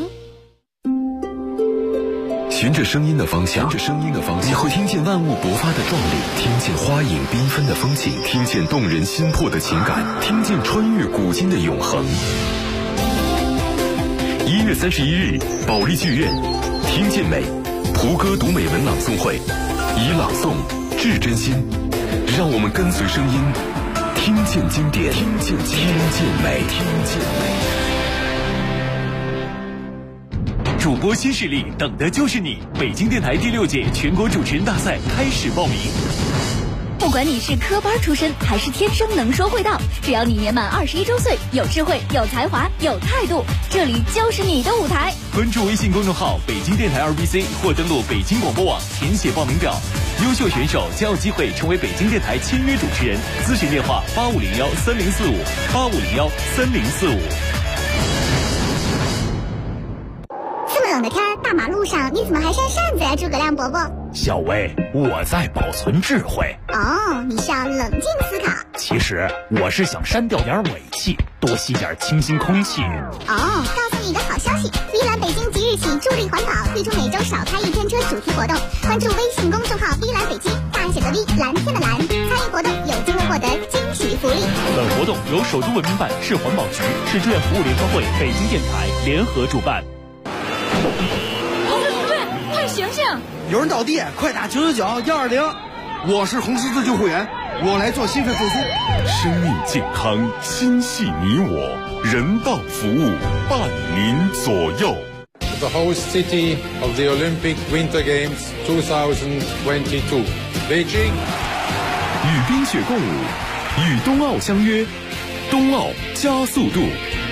循着声音的方向，你会听见万物勃发的壮丽，听见花影缤纷的风景，听见动人心魄的情感，听见穿越古今的永恒。1月31日，保利剧院，听见美，胡歌读美文朗诵会，以朗诵致真心，让我们跟随声音，听见经典，听见美。 主播新势力，等的就是你！北京电台第6届全国主持人大赛开始报名。 不管你是科班出身还是天生能说会道，只要你年满21周岁，有智慧、有才华、有态度，这里就是你的舞台。 关注微信公众号北京电台2BC 或登录北京广播网填写报名表，优秀选手将有机会成为北京电台签约主持人。咨询电话85013045，85013045。 冷的天，大马路上你怎么还扇扇子呀，诸葛亮伯伯？ 小薇，我在保存智慧。 哦，你是要冷静思考。 其实我是想删掉点尾气，多吸点清新空气。 哦，告诉你一个好消息，V 蓝北京即日起助力环保，推出每周少开1天车主题活动。关注微信公众号 V 蓝北京，大写的 V， 蓝天的蓝，参与活动有机会获得惊喜福利。 本活动由首都文明办、市环保局、市志愿服务联合会、北京电台联合主办。 快醒醒！ 有人倒地，快打999-120。我是红十字救护员，我来做心肺复苏。 生命健康，心系你我，人道服务伴您左右。 The host city of the Olympic Winter Games 2022, Beijing。 与冰雪共舞，与冬奥相约，冬奥加速度。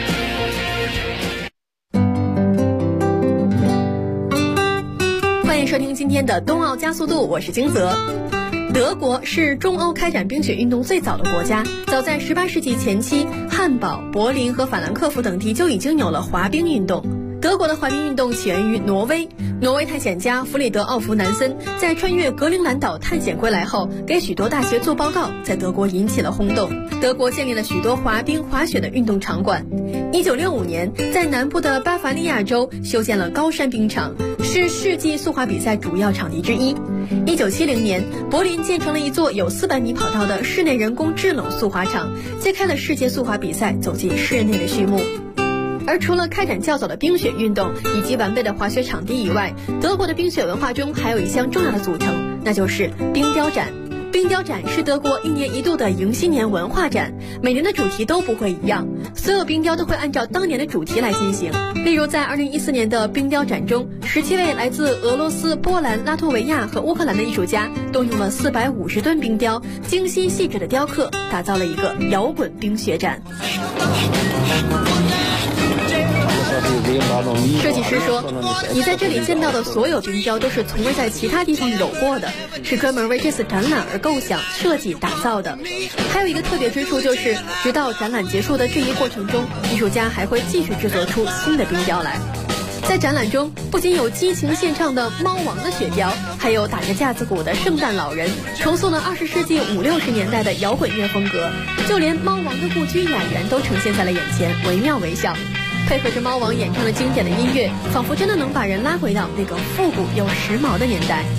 欢迎收听今天的冬奥加速度，我是金泽。德国是中欧开展冰雪运动最早的国家，早在18世纪前期，汉堡、柏林和法兰克福等地就已经有了滑冰运动。德国的滑冰运动起源于挪威，挪威探险家弗里德奥弗南森在穿越格陵兰岛探险归来后，给许多大学做报告，在德国引起了轰动。德国建立了许多滑冰、滑雪的运动场馆。 1965年，在南部的巴伐利亚州修建了高山冰场，是世纪速滑比赛主要场地之一。1970年，柏林建成了一座有400米跑道的室内人工制冷速滑场，揭开了世界速滑比赛走进室内的序幕。而除了开展较早的冰雪运动以及完备的滑雪场地以外，德国的冰雪文化中还有一项重要的组成，那就是冰雕展。冰雕展是德国1年1度的迎新年文化展，每年的主题都不会一样，所有冰雕都会按照当年的主题来进行。例如在2014年的冰雕展中，17位来自俄罗斯、波兰、拉脱维亚和乌克兰的艺术家动用了450吨冰雕，精心细致的雕刻，打造了一个摇滚冰雪展。设计师说，你在这里见到的所有冰雕都是从未在其他地方有过的，是专门为这次展览而构想、设计、打造的。还有一个特别之处就是，直到展览结束的这一过程中，艺术家还会继续制作出新的冰雕来。在展览中，不仅有激情献唱的猫王的雪雕，还有打着架子鼓的圣诞老人，重塑了20世纪50、60年代的摇滚乐风格。就连猫王的故居雅园都呈现在了眼前，惟妙惟肖。配合着猫王演唱的经典的音乐，仿佛真的能把人拉回到那个复古又时髦的年代。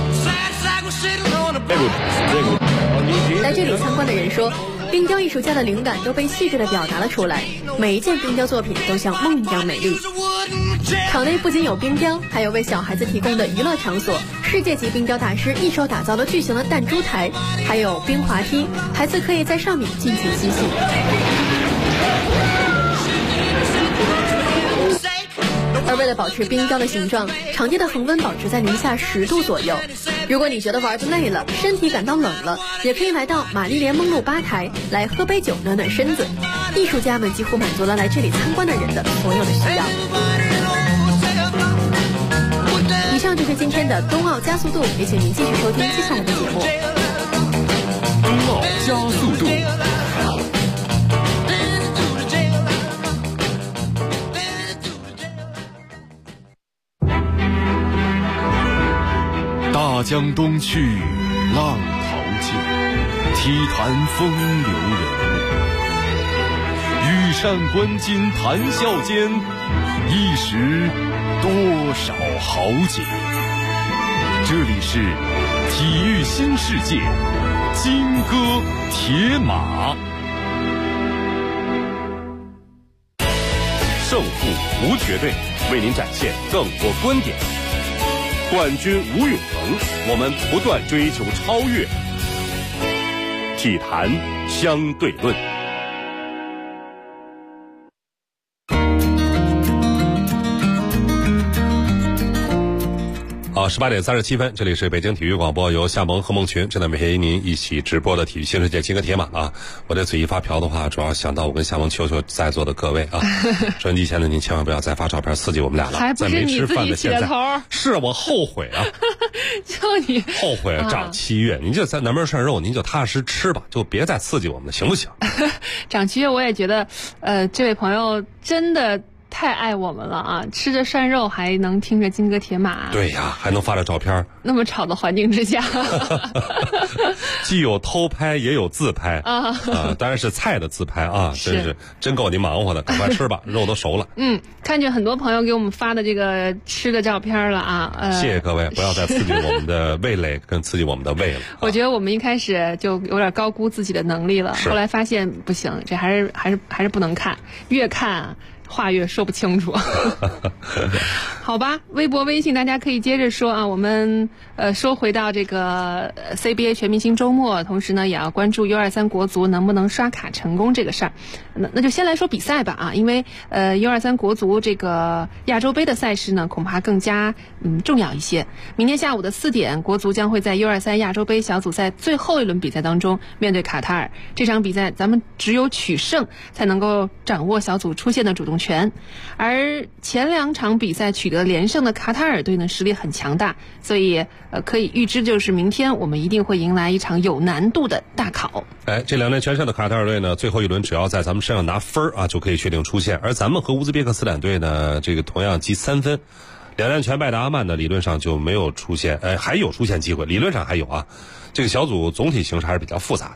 来这里参观的人说，冰雕艺术家的灵感都被细致地表达了出来，每一件冰雕作品都像梦一样美丽。场内不仅有冰雕，还有为小孩子提供的娱乐场所，世界级冰雕大师一手打造了巨型的弹珠台，还有冰滑梯，孩子可以在上面尽情嬉戏。而为了保持冰雕的形状，场地的恒温保持在零下10度左右。如果你觉得玩得累了，身体感到冷了，也可以来到玛丽莲梦露吧台来喝杯酒暖暖身子。艺术家们几乎满足了来这里参观的人的所有的需要。以上就是今天的冬奥加速度，也请您继续收听接下来的节目。 冬奥加速度。大江东去，浪淘尽，体坛风流人。羽扇纶巾谈笑间，一时多少豪杰。这里是体育新世界，金戈铁马。胜负无绝对，为您展现更多观点。冠军无永恒，我们不断追求超越。体坛相对论。 好，18点37分，这里是北京体育广播，由夏萌和梦群正在陪您一起直播的体育新世界金戈铁马啊！我这嘴一发瓢的话，主要想到我跟夏萌求求在座的各位啊，收音机前的您千万不要再发照片刺激我们俩了。 还不是你自己起的头？ 是我后悔啊！ 就你后悔啊！长7月，您就在南门涮肉，您就踏实吃吧，就别再刺激我们了，行不行？ 长7月，我也觉得，这位朋友真的太爱我们了啊！吃着涮肉还能听着金戈铁马， 对呀，还能发着照片。 那么吵的环境之下， 既有偷拍也有自拍啊，当然是菜的自拍啊，真够你忙活的，赶快吃吧，肉都熟了。 看见很多朋友给我们发的这个吃的照片了啊， 谢谢各位，不要再刺激我们的味蕾跟刺激我们的胃了。 我觉得我们一开始就有点高估自己的能力了，后来发现不行，这还是不能看，越看啊话越说不清楚。好吧，微博微信大家可以接着说啊，我们说回到这个 CBA 全明星周末，同时呢也要关注 U23 国足能不能刷卡成功这个事儿。那就先来说比赛吧啊，因为U23 国足这个亚洲杯的赛事呢恐怕更加重要一些。明天下午的4点，国足将会在 U23 亚洲杯小组赛最后一轮比赛当中面对卡塔尔。这场比赛咱们只有取胜才能够掌握小组出线的主动权，而前2场比赛取得连胜的卡塔尔队呢实力很强大，所以可以预知就是明天我们一定会迎来一场有难度的大考。 这2连全胜的卡塔尔队呢，最后一轮只要在咱们身上拿分啊就可以确定出线，而咱们和乌兹别克斯坦队呢这个同样积3分，2连全败的阿曼呢理论上就没有出现，还有出现机会，理论上还有啊。这个小组总体形势还是比较复杂的。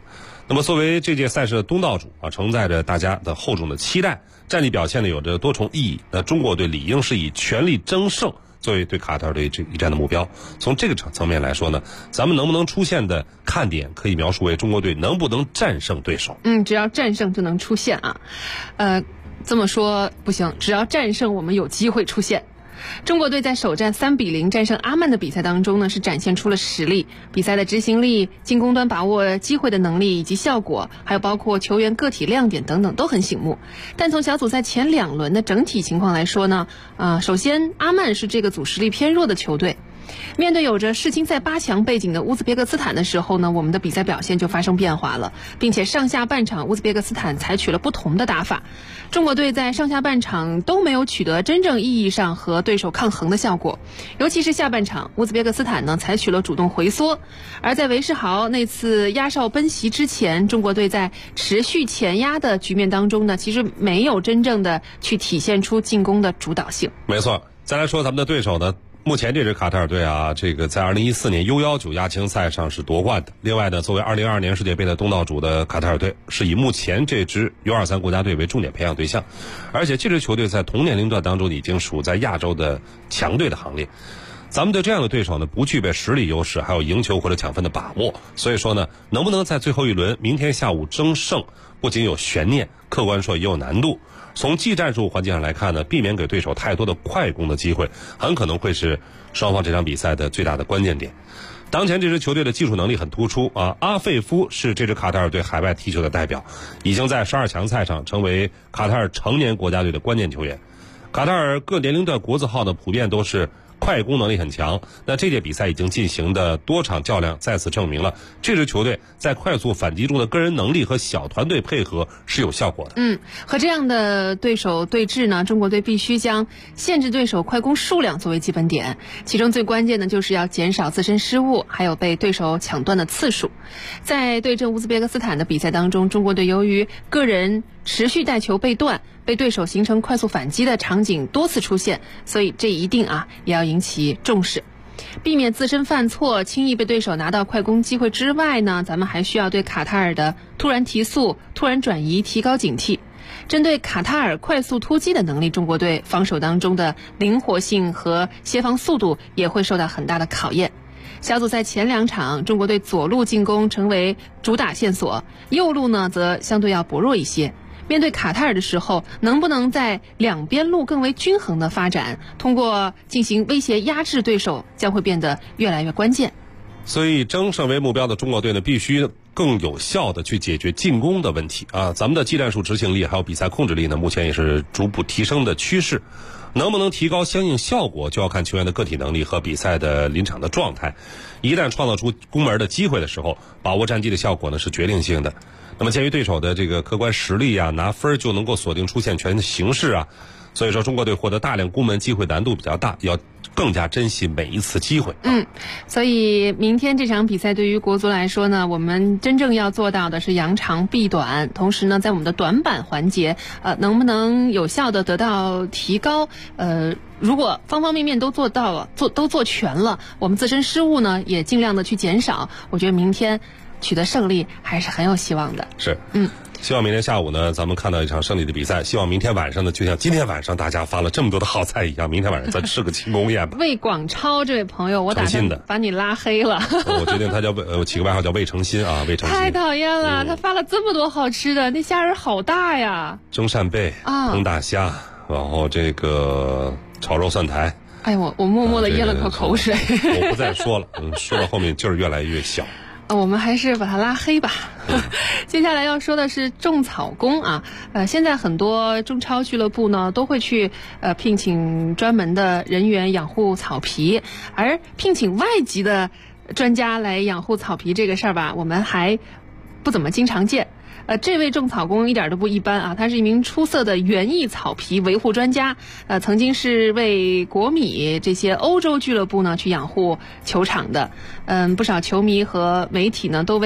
那么作为这届赛事的东道主啊，承载着大家的厚重的期待，战绩表现呢有着多重意义。那中国队理应是以全力争胜作为对卡塔尔队这一战的目标。从这个层面来说呢，咱们能不能出现的看点可以描述为中国队能不能战胜对手。 只要战胜就能出现啊。这么说不行，只要战胜我们有机会出现。中国队在首战3-0战胜阿曼的比赛当中呢，是展现出了实力，比赛的执行力、进攻端把握机会的能力以及效果，还有包括球员个体亮点等等都很醒目。但从小组赛前2轮的整体情况来说呢，首先阿曼是这个组实力偏弱的球队。面对有着世青赛8强背景的乌兹别克斯坦的时候呢，我们的比赛表现就发生变化了，并且上下半场乌兹别克斯坦采取了不同的打法。中国队在上下半场都没有取得真正意义上和对手抗衡的效果，尤其是下半场，乌兹别克斯坦呢采取了主动回缩，而在韦世豪那次压哨奔袭之前，中国队在持续前压的局面当中呢，其实没有真正的去体现出进攻的主导性。 没错，再来说咱们的对手呢，目前这支卡塔尔队啊，这个在2014年 U19 亚青赛上是夺冠的。另外呢，作为2022年世界杯的东道主的卡塔尔队，是以目前这支 U23 国家队为重点培养对象，而且这支球队在同年龄段当中已经属在亚洲的强队的行列。咱们对这样的对手呢，不具备实力优势，还有赢球或者抢分的把握，所以说呢，能不能在最后一轮明天下午争胜，不仅有悬念，客观说也有难度。从技战术环境上来看呢，避免给对手太多的快攻的机会，很可能会是双方这场比赛的最大的关键点。当前这支球队的技术能力很突出啊，阿费夫是这支卡塔尔队海外踢球的代表，已经在12强赛上成为卡塔尔成年国家队的关键球员。卡塔尔各年龄段国字号呢，普遍都是快攻能力很强，那这届比赛已经进行的多场较量再次证明了这支球队在快速反击中的个人能力和小团队配合是有效果的。 和这样的对手对峙呢，中国队必须将限制对手快攻数量作为基本点，其中最关键的就是要减少自身失误，还有被对手抢断的次数。在对阵乌兹别克斯坦的比赛当中，中国队由于个人持续带球被断，被对手形成快速反击的场景多次出现，所以这一定也要引起重视。避免自身犯错，轻易被对手拿到快攻机会之外呢，咱们还需要对卡塔尔的突然提速、突然转移提高警惕。针对卡塔尔快速突击的能力，中国队防守当中的灵活性和协防速度也会受到很大的考验。小组赛前2场，中国队左路进攻成为主打线索，右路呢则相对要薄弱一些。面对卡塔尔的时候，能不能在两边路更为均衡的发展，通过进行威胁压制对手，将会变得越来越关键。 所以争胜为目标的中国队呢，必须更有效的去解决进攻的问题啊！咱们的技战术执行力还有比赛控制力呢，目前也是逐步提升的趋势。能不能提高相应效果，就要看球员的个体能力和比赛的临场的状态。一旦创造出攻门的机会的时候，把握战绩的效果呢是决定性的。那么鉴于对手的这个客观实力啊，拿分就能够锁定出线权的形势啊，所以说中国队获得大量攻门机会难度比较大，要更加珍惜每一次机会。 所以明天这场比赛对于国足来说呢，我们真正要做到的是扬长避短，同时呢，在我们的短板环节，能不能有效的得到提高？如果方方面面都做到了，都做全了，我们自身失误呢也尽量的去减少，我觉得明天取得胜利还是很有希望的。 是，希望明天下午呢，咱们看到一场胜利的比赛。希望明天晚上呢，就像今天晚上大家发了这么多的好菜一样，明天晚上咱吃个庆功宴吧。 魏广超这位朋友，我打算把你拉黑了。 我决定他叫我起个外号叫魏诚心啊，魏诚心。 太讨厌了，他发了这么多好吃的，那虾仁好大呀。 蒸扇贝烹大虾，然后这个炒肉蒜苔。 哎，我默默的咽了口水。 我不再说了，说到后面劲儿越来越小。 我们还是把它拉黑吧。接下来要说的是种草工啊，现在很多中超俱乐部呢都会去聘请专门的人员养护草皮，而聘请外籍的专家来养护草皮这个事儿吧，我们还不怎么经常见。这位种草工一点都不一般啊，他是一名出色的园艺草皮维护专家，曾经是为国米这些欧洲俱乐部呢去养护球场的。不少球迷和媒体呢都为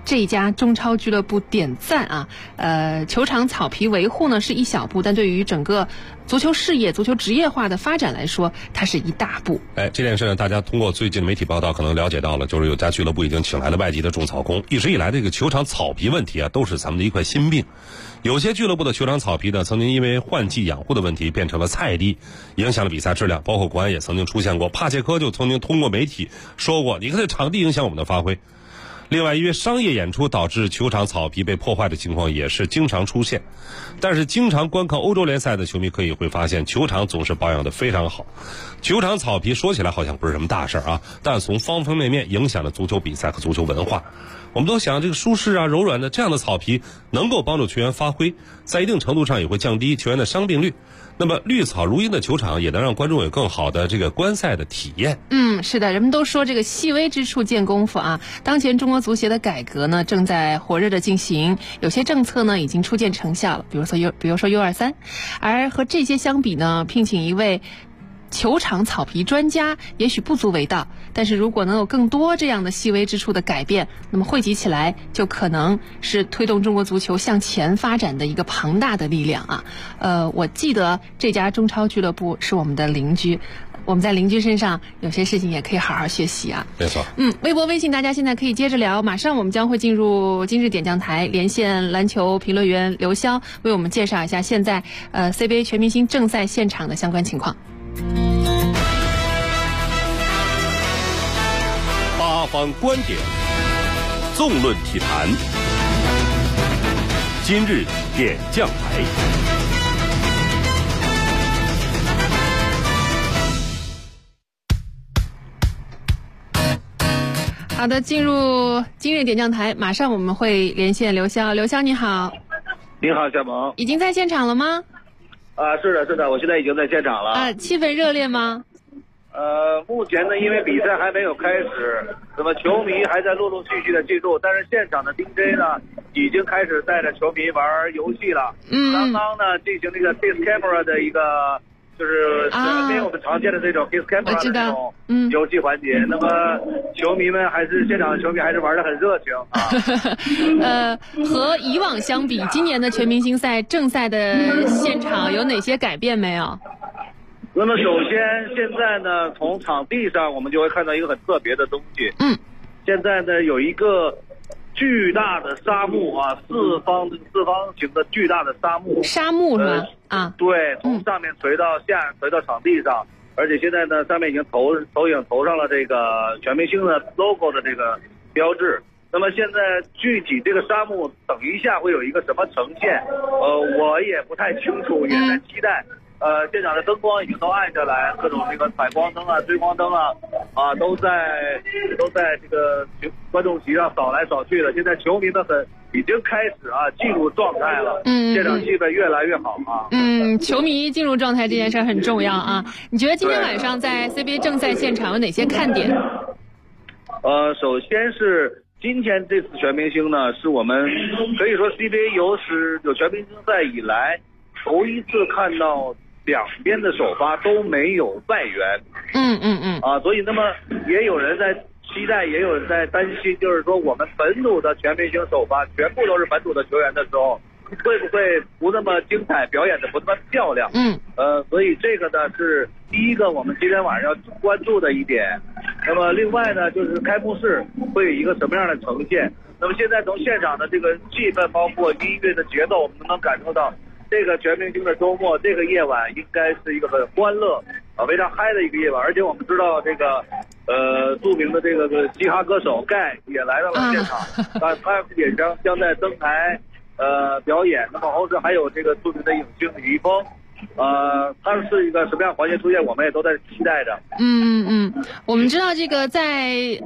这家中超俱乐部点赞啊！球场草皮维护呢是一小步，但对于整个足球事业、足球职业化的发展来说，它是一大步。 这件事呢，大家通过最近的媒体报道可能了解到了，就是有家俱乐部已经请来了外籍的种草工。一直以来，这个球场草皮问题啊，都是咱们的一块心病。有些俱乐部的球场草皮呢，曾经因为换季养护的问题变成了菜地，影响了比赛质量。包括国安也曾经出现过，帕切科就曾经通过媒体说过，你看这场地影响我们的发挥。另外，因为商业演出导致球场草皮被破坏的情况也是经常出现。但是经常观看欧洲联赛的球迷可以会发现，球场总是保养得非常好。球场草皮说起来好像不是什么大事啊，但从方方面面影响了足球比赛和足球文化。我们都想这个舒适啊、柔软的这样的草皮能够帮助球员发挥，在一定程度上也会降低球员的伤病率。那么绿草如茵的球场也能让观众有更好的这个观赛的体验。 是的，人们都说这个细微之处见功夫啊。当前中国足协的改革呢正在火热的进行，有些政策呢已经初见成效了，比如说 U23， 而和这些相比呢，聘请一位球场草皮专家也许不足为道，但是如果能有更多这样的细微之处的改变，那么汇集起来就可能是推动中国足球向前发展的一个庞大的力量啊。我记得这家中超俱乐部是我们的邻居，我们在邻居身上有些事情也可以好好学习啊。 没错。 微博微信大家现在可以接着聊，马上我们将会进入今日点将台，连线篮球评论员刘潇，为我们介绍一下现在CBA 全明星正赛现场的相关情况。 八方观点，纵论体坛，今日点将台。 好的，进入今日点将台，马上我们会连线刘潇。刘潇你好。 你好，小萌。 已经在现场了吗？ 是的，我现在已经在现场了。 气氛热烈吗？ 目前呢，因为比赛还没有开始，那么球迷还在陆陆续续的进入，但是现场的 DJ 呢，已经开始带着球迷玩游戏了。刚刚呢，进行这个 Kiss Camera 的一个，就是没有我们常见的这种 Kiss Camera 的这种游戏环节。那么球迷们现场的球迷还是玩得很热情啊。 和以往相比，今年的全明星赛正赛的现场有哪些改变没有？ 那么首先，现在呢，从场地上我们就会看到一个很特别的东西。现在呢，有一个巨大的沙漠啊，四方形的巨大的沙漠。 沙漠是吗？ 对，从上面垂到场地上，而且现在呢，上面已经投上了这个全明星的 logo 的这个标志。那么现在具体这个沙漠等一下会有一个什么呈现，我也不太清楚，也在期待。现场的灯光已经都暗下来，各种这个采光灯啊、追光灯啊，都在这个观众席上扫来扫去的。现在球迷们已经开始进入状态了，现场气氛越来越好啊。 球迷进入状态这件事很重要啊。你觉得今天晚上在 CBA 正赛现场有哪些看点？ 首先是今天这次全明星呢，是我们可以说 CBA 有全明星赛以来头一次看到两边的首发都没有外援。所以那么也有人在期待，也有人在担心，就是说我们本土的全明星首发全部都是本土的球员的时候，会不会不那么精彩，表演的不那么漂亮？所以这个呢是第一个我们今天晚上要关注的一点。那么另外呢，就是开幕式会有一个什么样的呈现？那么现在从现场的这个气氛，包括音乐的节奏，我们能感受到这个全明星的周末，这个夜晚应该是一个很欢乐非常嗨的一个夜晚。而且我们知道这个著名的这个嘻哈歌手盖也来到了现场，他也将在登台表演。那么同时还有这个著名的影星李易峰，他是一个什么样环节出现，我们也都在期待着。 我们知道这个在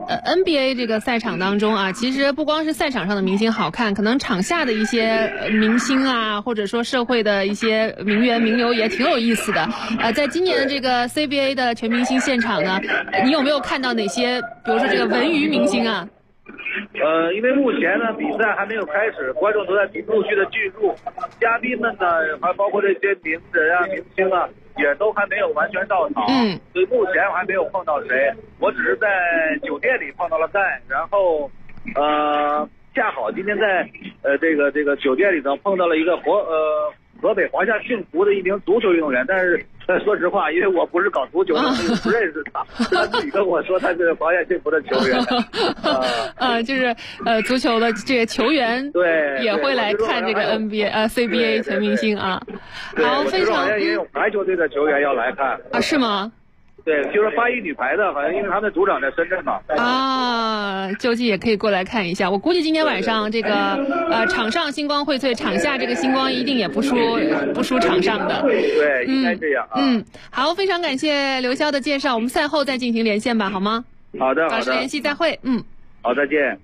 NBA 这个赛场当中啊，其实不光是赛场上的明星好看，可能场下的一些明星啊，或者说社会的一些名媛名流也挺有意思的。在今年的这个 CBA 的全明星现场呢，你有没有看到哪些，比如说这个文娱明星啊？ 因为目前呢比赛还没有开始，观众都在陆续的进入，嘉宾们呢还包括这些名人啊、明星啊，也都还没有完全到场。所以目前我还没有碰到谁，我只是在酒店里碰到了盖，然后恰好今天在这个酒店里头碰到了一个河北华夏幸福的一名足球运动员，但是说实话，因为我不是搞足球的，不认识他。他自己跟我说他是华夏幸福的球员。 就是足球的这个球员对也会来看这个 NBA CBA 全明星啊。好，非常。 好像也有排球队的球员要来看啊？是吗？ 对，就是8一女排的，好像因为他们的主场在深圳嘛。 啊，究竟也可以过来看一下。我估计今天晚上这个场上星光荟萃，场下这个星光一定也不输场上的。 对，应该这样啊。 好，非常感谢刘潇的介绍，我们赛后再进行连线吧，好吗？ 好的， 保持联系，再会。 好，再见。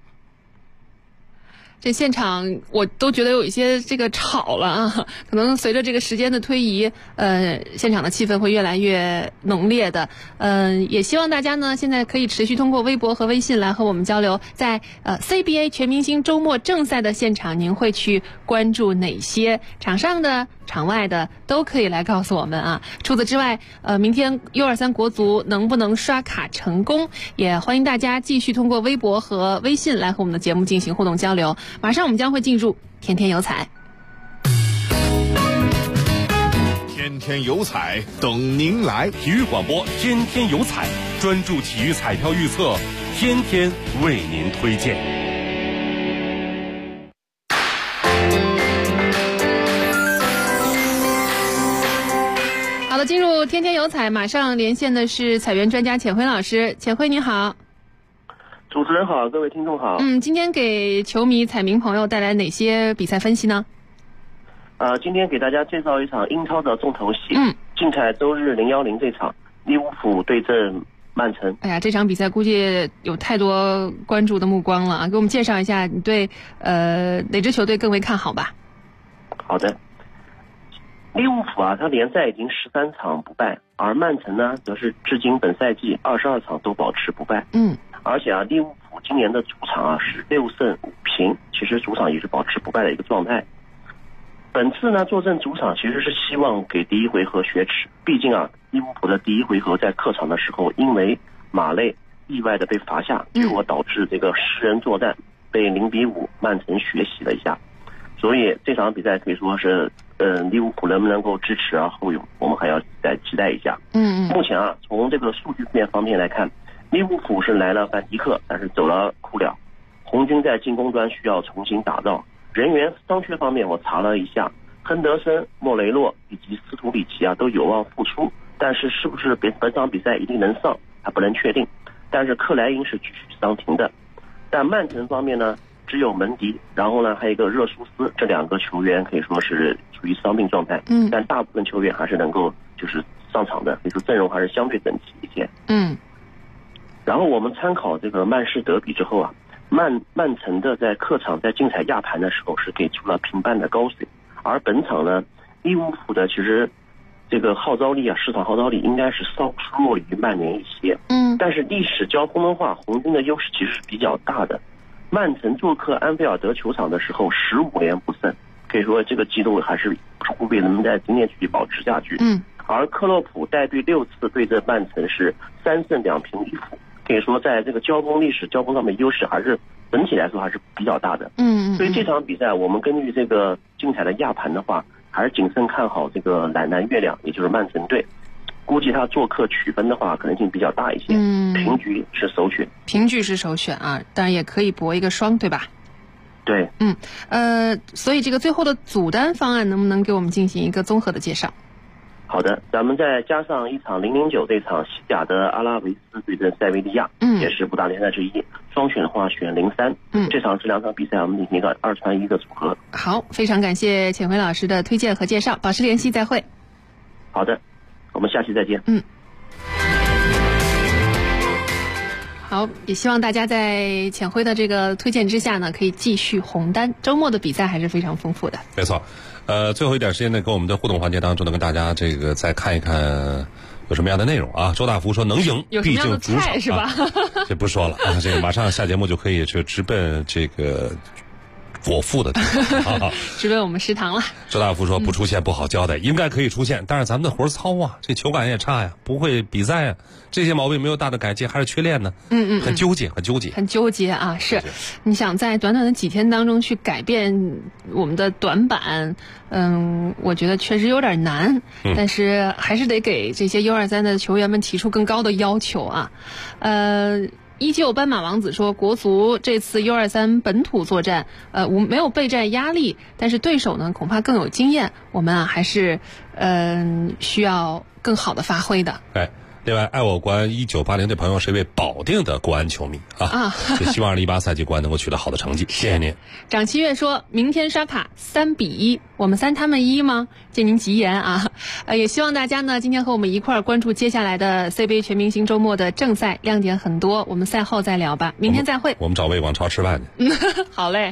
这现场我都觉得有一些这个吵了啊，可能随着这个时间的推移，现场的气氛会越来越浓烈的。也希望大家呢现在可以持续通过微博和微信来和我们交流，在CBA 全明星周末正赛的现场，您会去关注哪些场上的、场外的都可以来告诉我们啊。除此之外，明天 U23 国足能不能刷卡成功，也欢迎大家继续通过微博和微信来和我们的节目进行互动交流。马上我们将会进入天天有彩， 天天有彩等您来。 体育广播天天有彩，专注体育彩票预测，天天为您推荐。 好的，进入天天有彩，马上连线的是彩源专家钱辉老师。钱辉你好。 主持人好，各位听众好。 今天给球迷、彩民朋友带来哪些比赛分析呢？ 今天给大家介绍一场英超的重头戏。竞彩周日010这场，利物浦对阵曼城。 哎呀，这场比赛估计有太多关注的目光了啊！给我们介绍一下，你对哪支球队更为看好吧？ 好的，利物浦啊，他联赛已经13场不败，而曼城呢，则是至今本赛季22场都保持不败。而且啊，利物浦今年的主场啊是6胜5平，其实主场也是保持不败的一个状态。本次呢坐镇主场其实是希望给第一回合雪耻，毕竟啊，利物浦的第一回合在客场的时候，因为马内意外的被罚下，结果导致这个10人作战被0-5曼城学习了一下，所以这场比赛可以说是利物浦能不能够知耻而后勇，我们还要再期待一下。目前啊，从这个数据面方面来看，利物浦是来了范迪克，但是走了库里，红军在进攻端需要重新打造。人员伤缺方面，我查了一下，亨德森、莫雷诺以及斯图里奇啊都有望复出，但是是不是本场比赛一定能上，还不能确定。但是克莱因是继续伤停的。但曼城方面呢，只有门迪，然后呢还有一个热苏斯，这2个球员可以说是处于伤病状态。但大部分球员还是能够就是上场的，所以说阵容还是相对整齐一些。然后我们参考这个曼市德比之后啊，曼城的在客场在竞彩亚盘的时候是给出了平半的高水，而本场呢，利物浦的其实这个号召力啊，市场号召力应该是稍弱于曼联一些。但是历史交锋的话，红军的优势其实是比较大的。曼城做客安菲尔德球场的时候15连不胜，可以说这个记录还是不被人们在今年继续保持下去。而克洛普带队6次对阵曼城是3胜2平1负。可以说在这个历史交锋上面优势还是整体来说还是比较大的。所以这场比赛我们根据这个竞彩的亚盘的话，还是谨慎看好这个蓝月亮，也就是曼城队。估计他做客取分的话可能性比较大一些。平局是首选。平局是首选啊，当然也可以搏一个双，对吧？对。所以这个最后的组单方案能不能给我们进行一个综合的介绍？好的，咱们再加上一场009这场西甲的阿拉维斯对阵塞维利亚，也是5大联赛之一，双选的话选03。这场这2场比赛我们进行一个2传1的组合。好，非常感谢钱辉老师的推荐和介绍，保持联系，再会。好的，我们下期再见。好，也希望大家在钱辉的这个推荐之下呢，可以继续红单。周末的比赛还是非常丰富的。没错。最后一点时间呢，跟我们的互动环节当中呢，跟大家这个再看一看有什么样的内容啊。周大福说能赢，毕竟主场是吧？这不说了啊，这个马上下节目就可以去直奔这个我付的地方直奔我们食堂了。 周大福说不出现不好交代，应该可以出现，但是咱们的活糙啊，这球感也差呀，不会比赛啊，这些毛病没有大的改进，还是缺练呢。很纠结啊！是，你想在短短的几天当中去改变我们的短板，我觉得确实有点难，但是还是得给这些U23的球员们提出更高的要求啊。依旧斑马王子说，国足这次U23本土作战，没有备战压力，但是对手呢恐怕更有经验，我们还是需要更好的发挥的。另外，爱我国安1980这朋友是一位保定的国安球迷就希望2018赛季国安能够取得好的成绩，谢谢您。 长七月说，明天刷卡3-1，我们3他们1吗？借您吉言啊！也希望大家呢今天和我们一块儿关注接下来的 CBA 全明星周末的正赛，亮点很多，我们赛后再聊吧，明天再会。 我们找魏广超吃饭去。 好嘞。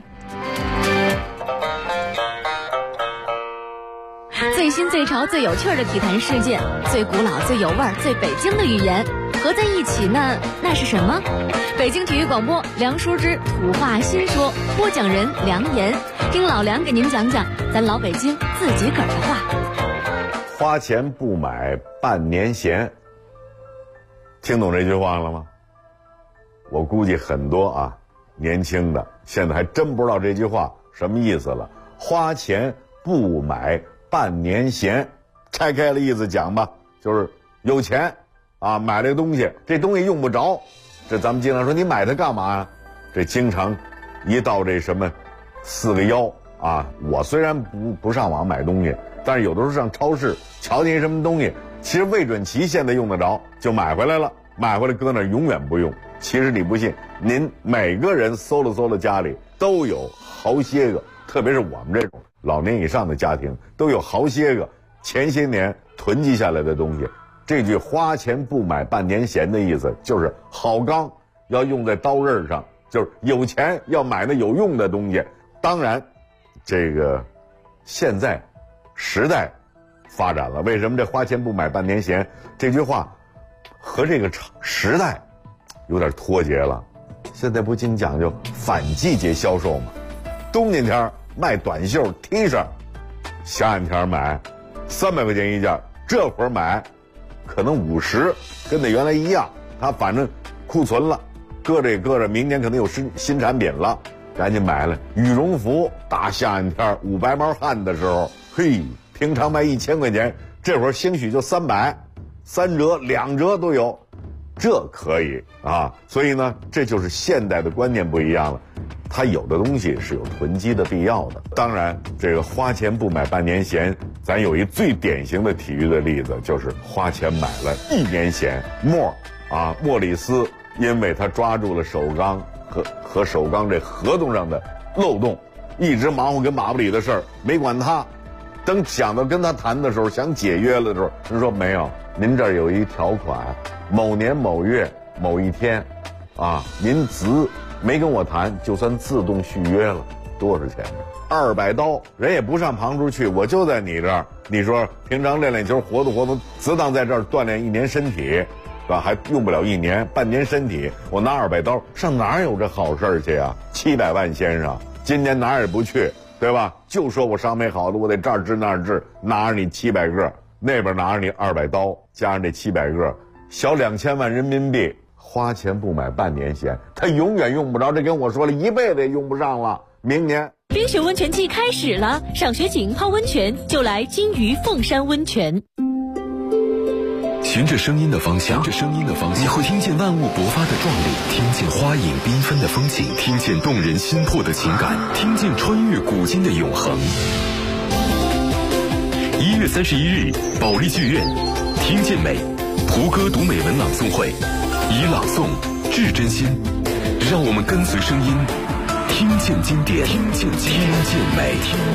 最新最潮最有趣的体坛事件，最古老最有味儿最北京的语言合在一起呢，那是什么？北京体育广播梁淑之土话新说，播讲人梁岩，听老梁给您讲讲咱老北京自己个儿的话。 花钱不买半年闲，听懂这句话了吗？我估计很多年轻的现在还真不知道这句话什么意思了。花钱不买半年闲，拆开了意思讲吧，就是有钱买这个东西，这东西用不着，这咱们经常说你买它干嘛呀？这经常一到这什么4个1我虽然不上网买东西，但是有的时候上超市瞧见什么东西，其实未准期现在用得着，就买回来了，买回来搁那永远不用。其实你不信，您每个人搜了家里都有好些个，特别是我们这种老年以上的家庭，都有好些个前些年囤积下来的东西。这句花钱不买半年闲的意思，就是好钢要用在刀刃上，就是有钱要买那有用的东西。当然这个现在时代发展了，为什么这花钱不买半年闲这句话和这个时代有点脱节了？现在不经讲究反季节销售吗？冬天天卖短袖 T 恤，夏天买300块钱一件，这会儿买可能50，跟那原来一样，他反正库存了，搁着，明年可能有新产品了，赶紧买了。羽绒服大夏天捂白毛汗的时候，嘿，平常卖1000块钱，这会儿兴许就300，3折2折都有，这可以所以呢，这就是现代的观念不一样了。它有的东西是有囤积的必要的。当然这个花钱不买半年闲，咱有一最典型的体育的例子，就是花钱买了1年闲。莫里斯因为他抓住了首钢和首钢这合同上的漏洞，一直忙活跟马布里的事儿，没管他。等想到跟他谈的时候，想解约了的时候，人说没有，您这儿有一条款，某年某月某一天您没跟我谈，就算自动续约了，多少钱？200刀，人也不上旁处去，我就在你这儿。你说平常练球，活动，只当在这儿锻炼1年身体，是吧？还用不了1年，半年身体，我拿200刀上哪有这好事去啊？700万先生，今年哪儿也不去，对吧？就说我伤没好了，我得这儿治那儿治，拿着你700个，那边拿着你200刀，加上这700个，小2000万人民币。花钱不买半年闲，他永远用不着，这跟我说了一辈子也用不上了。明年冰雪温泉季开始了，赏雪景泡温泉就来金鱼凤山温泉。 循着声音的方向，你会听见万物勃发的壮丽，听见花影缤纷的风景，听见动人心魄的情感，听见穿越古今的永恒。1月31日，保利剧院，听见美，胡歌读美文朗诵会，以朗诵致真心，让我们跟随声音，听见经典，听见美。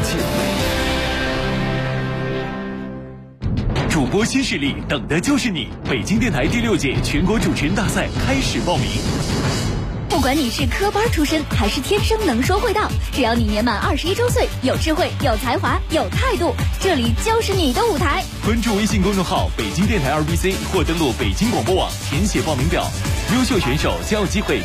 主播新势力，等的就是你！北京电台第6届全国主持人大赛开始报名。 不管你是科班出身还是天生能说会道，只要你年满21周岁，有智慧、有才华、有态度，这里就是你的舞台。 关注微信公众号北京电台2BC 或登录北京广播网填写报名表，优秀选手将有机会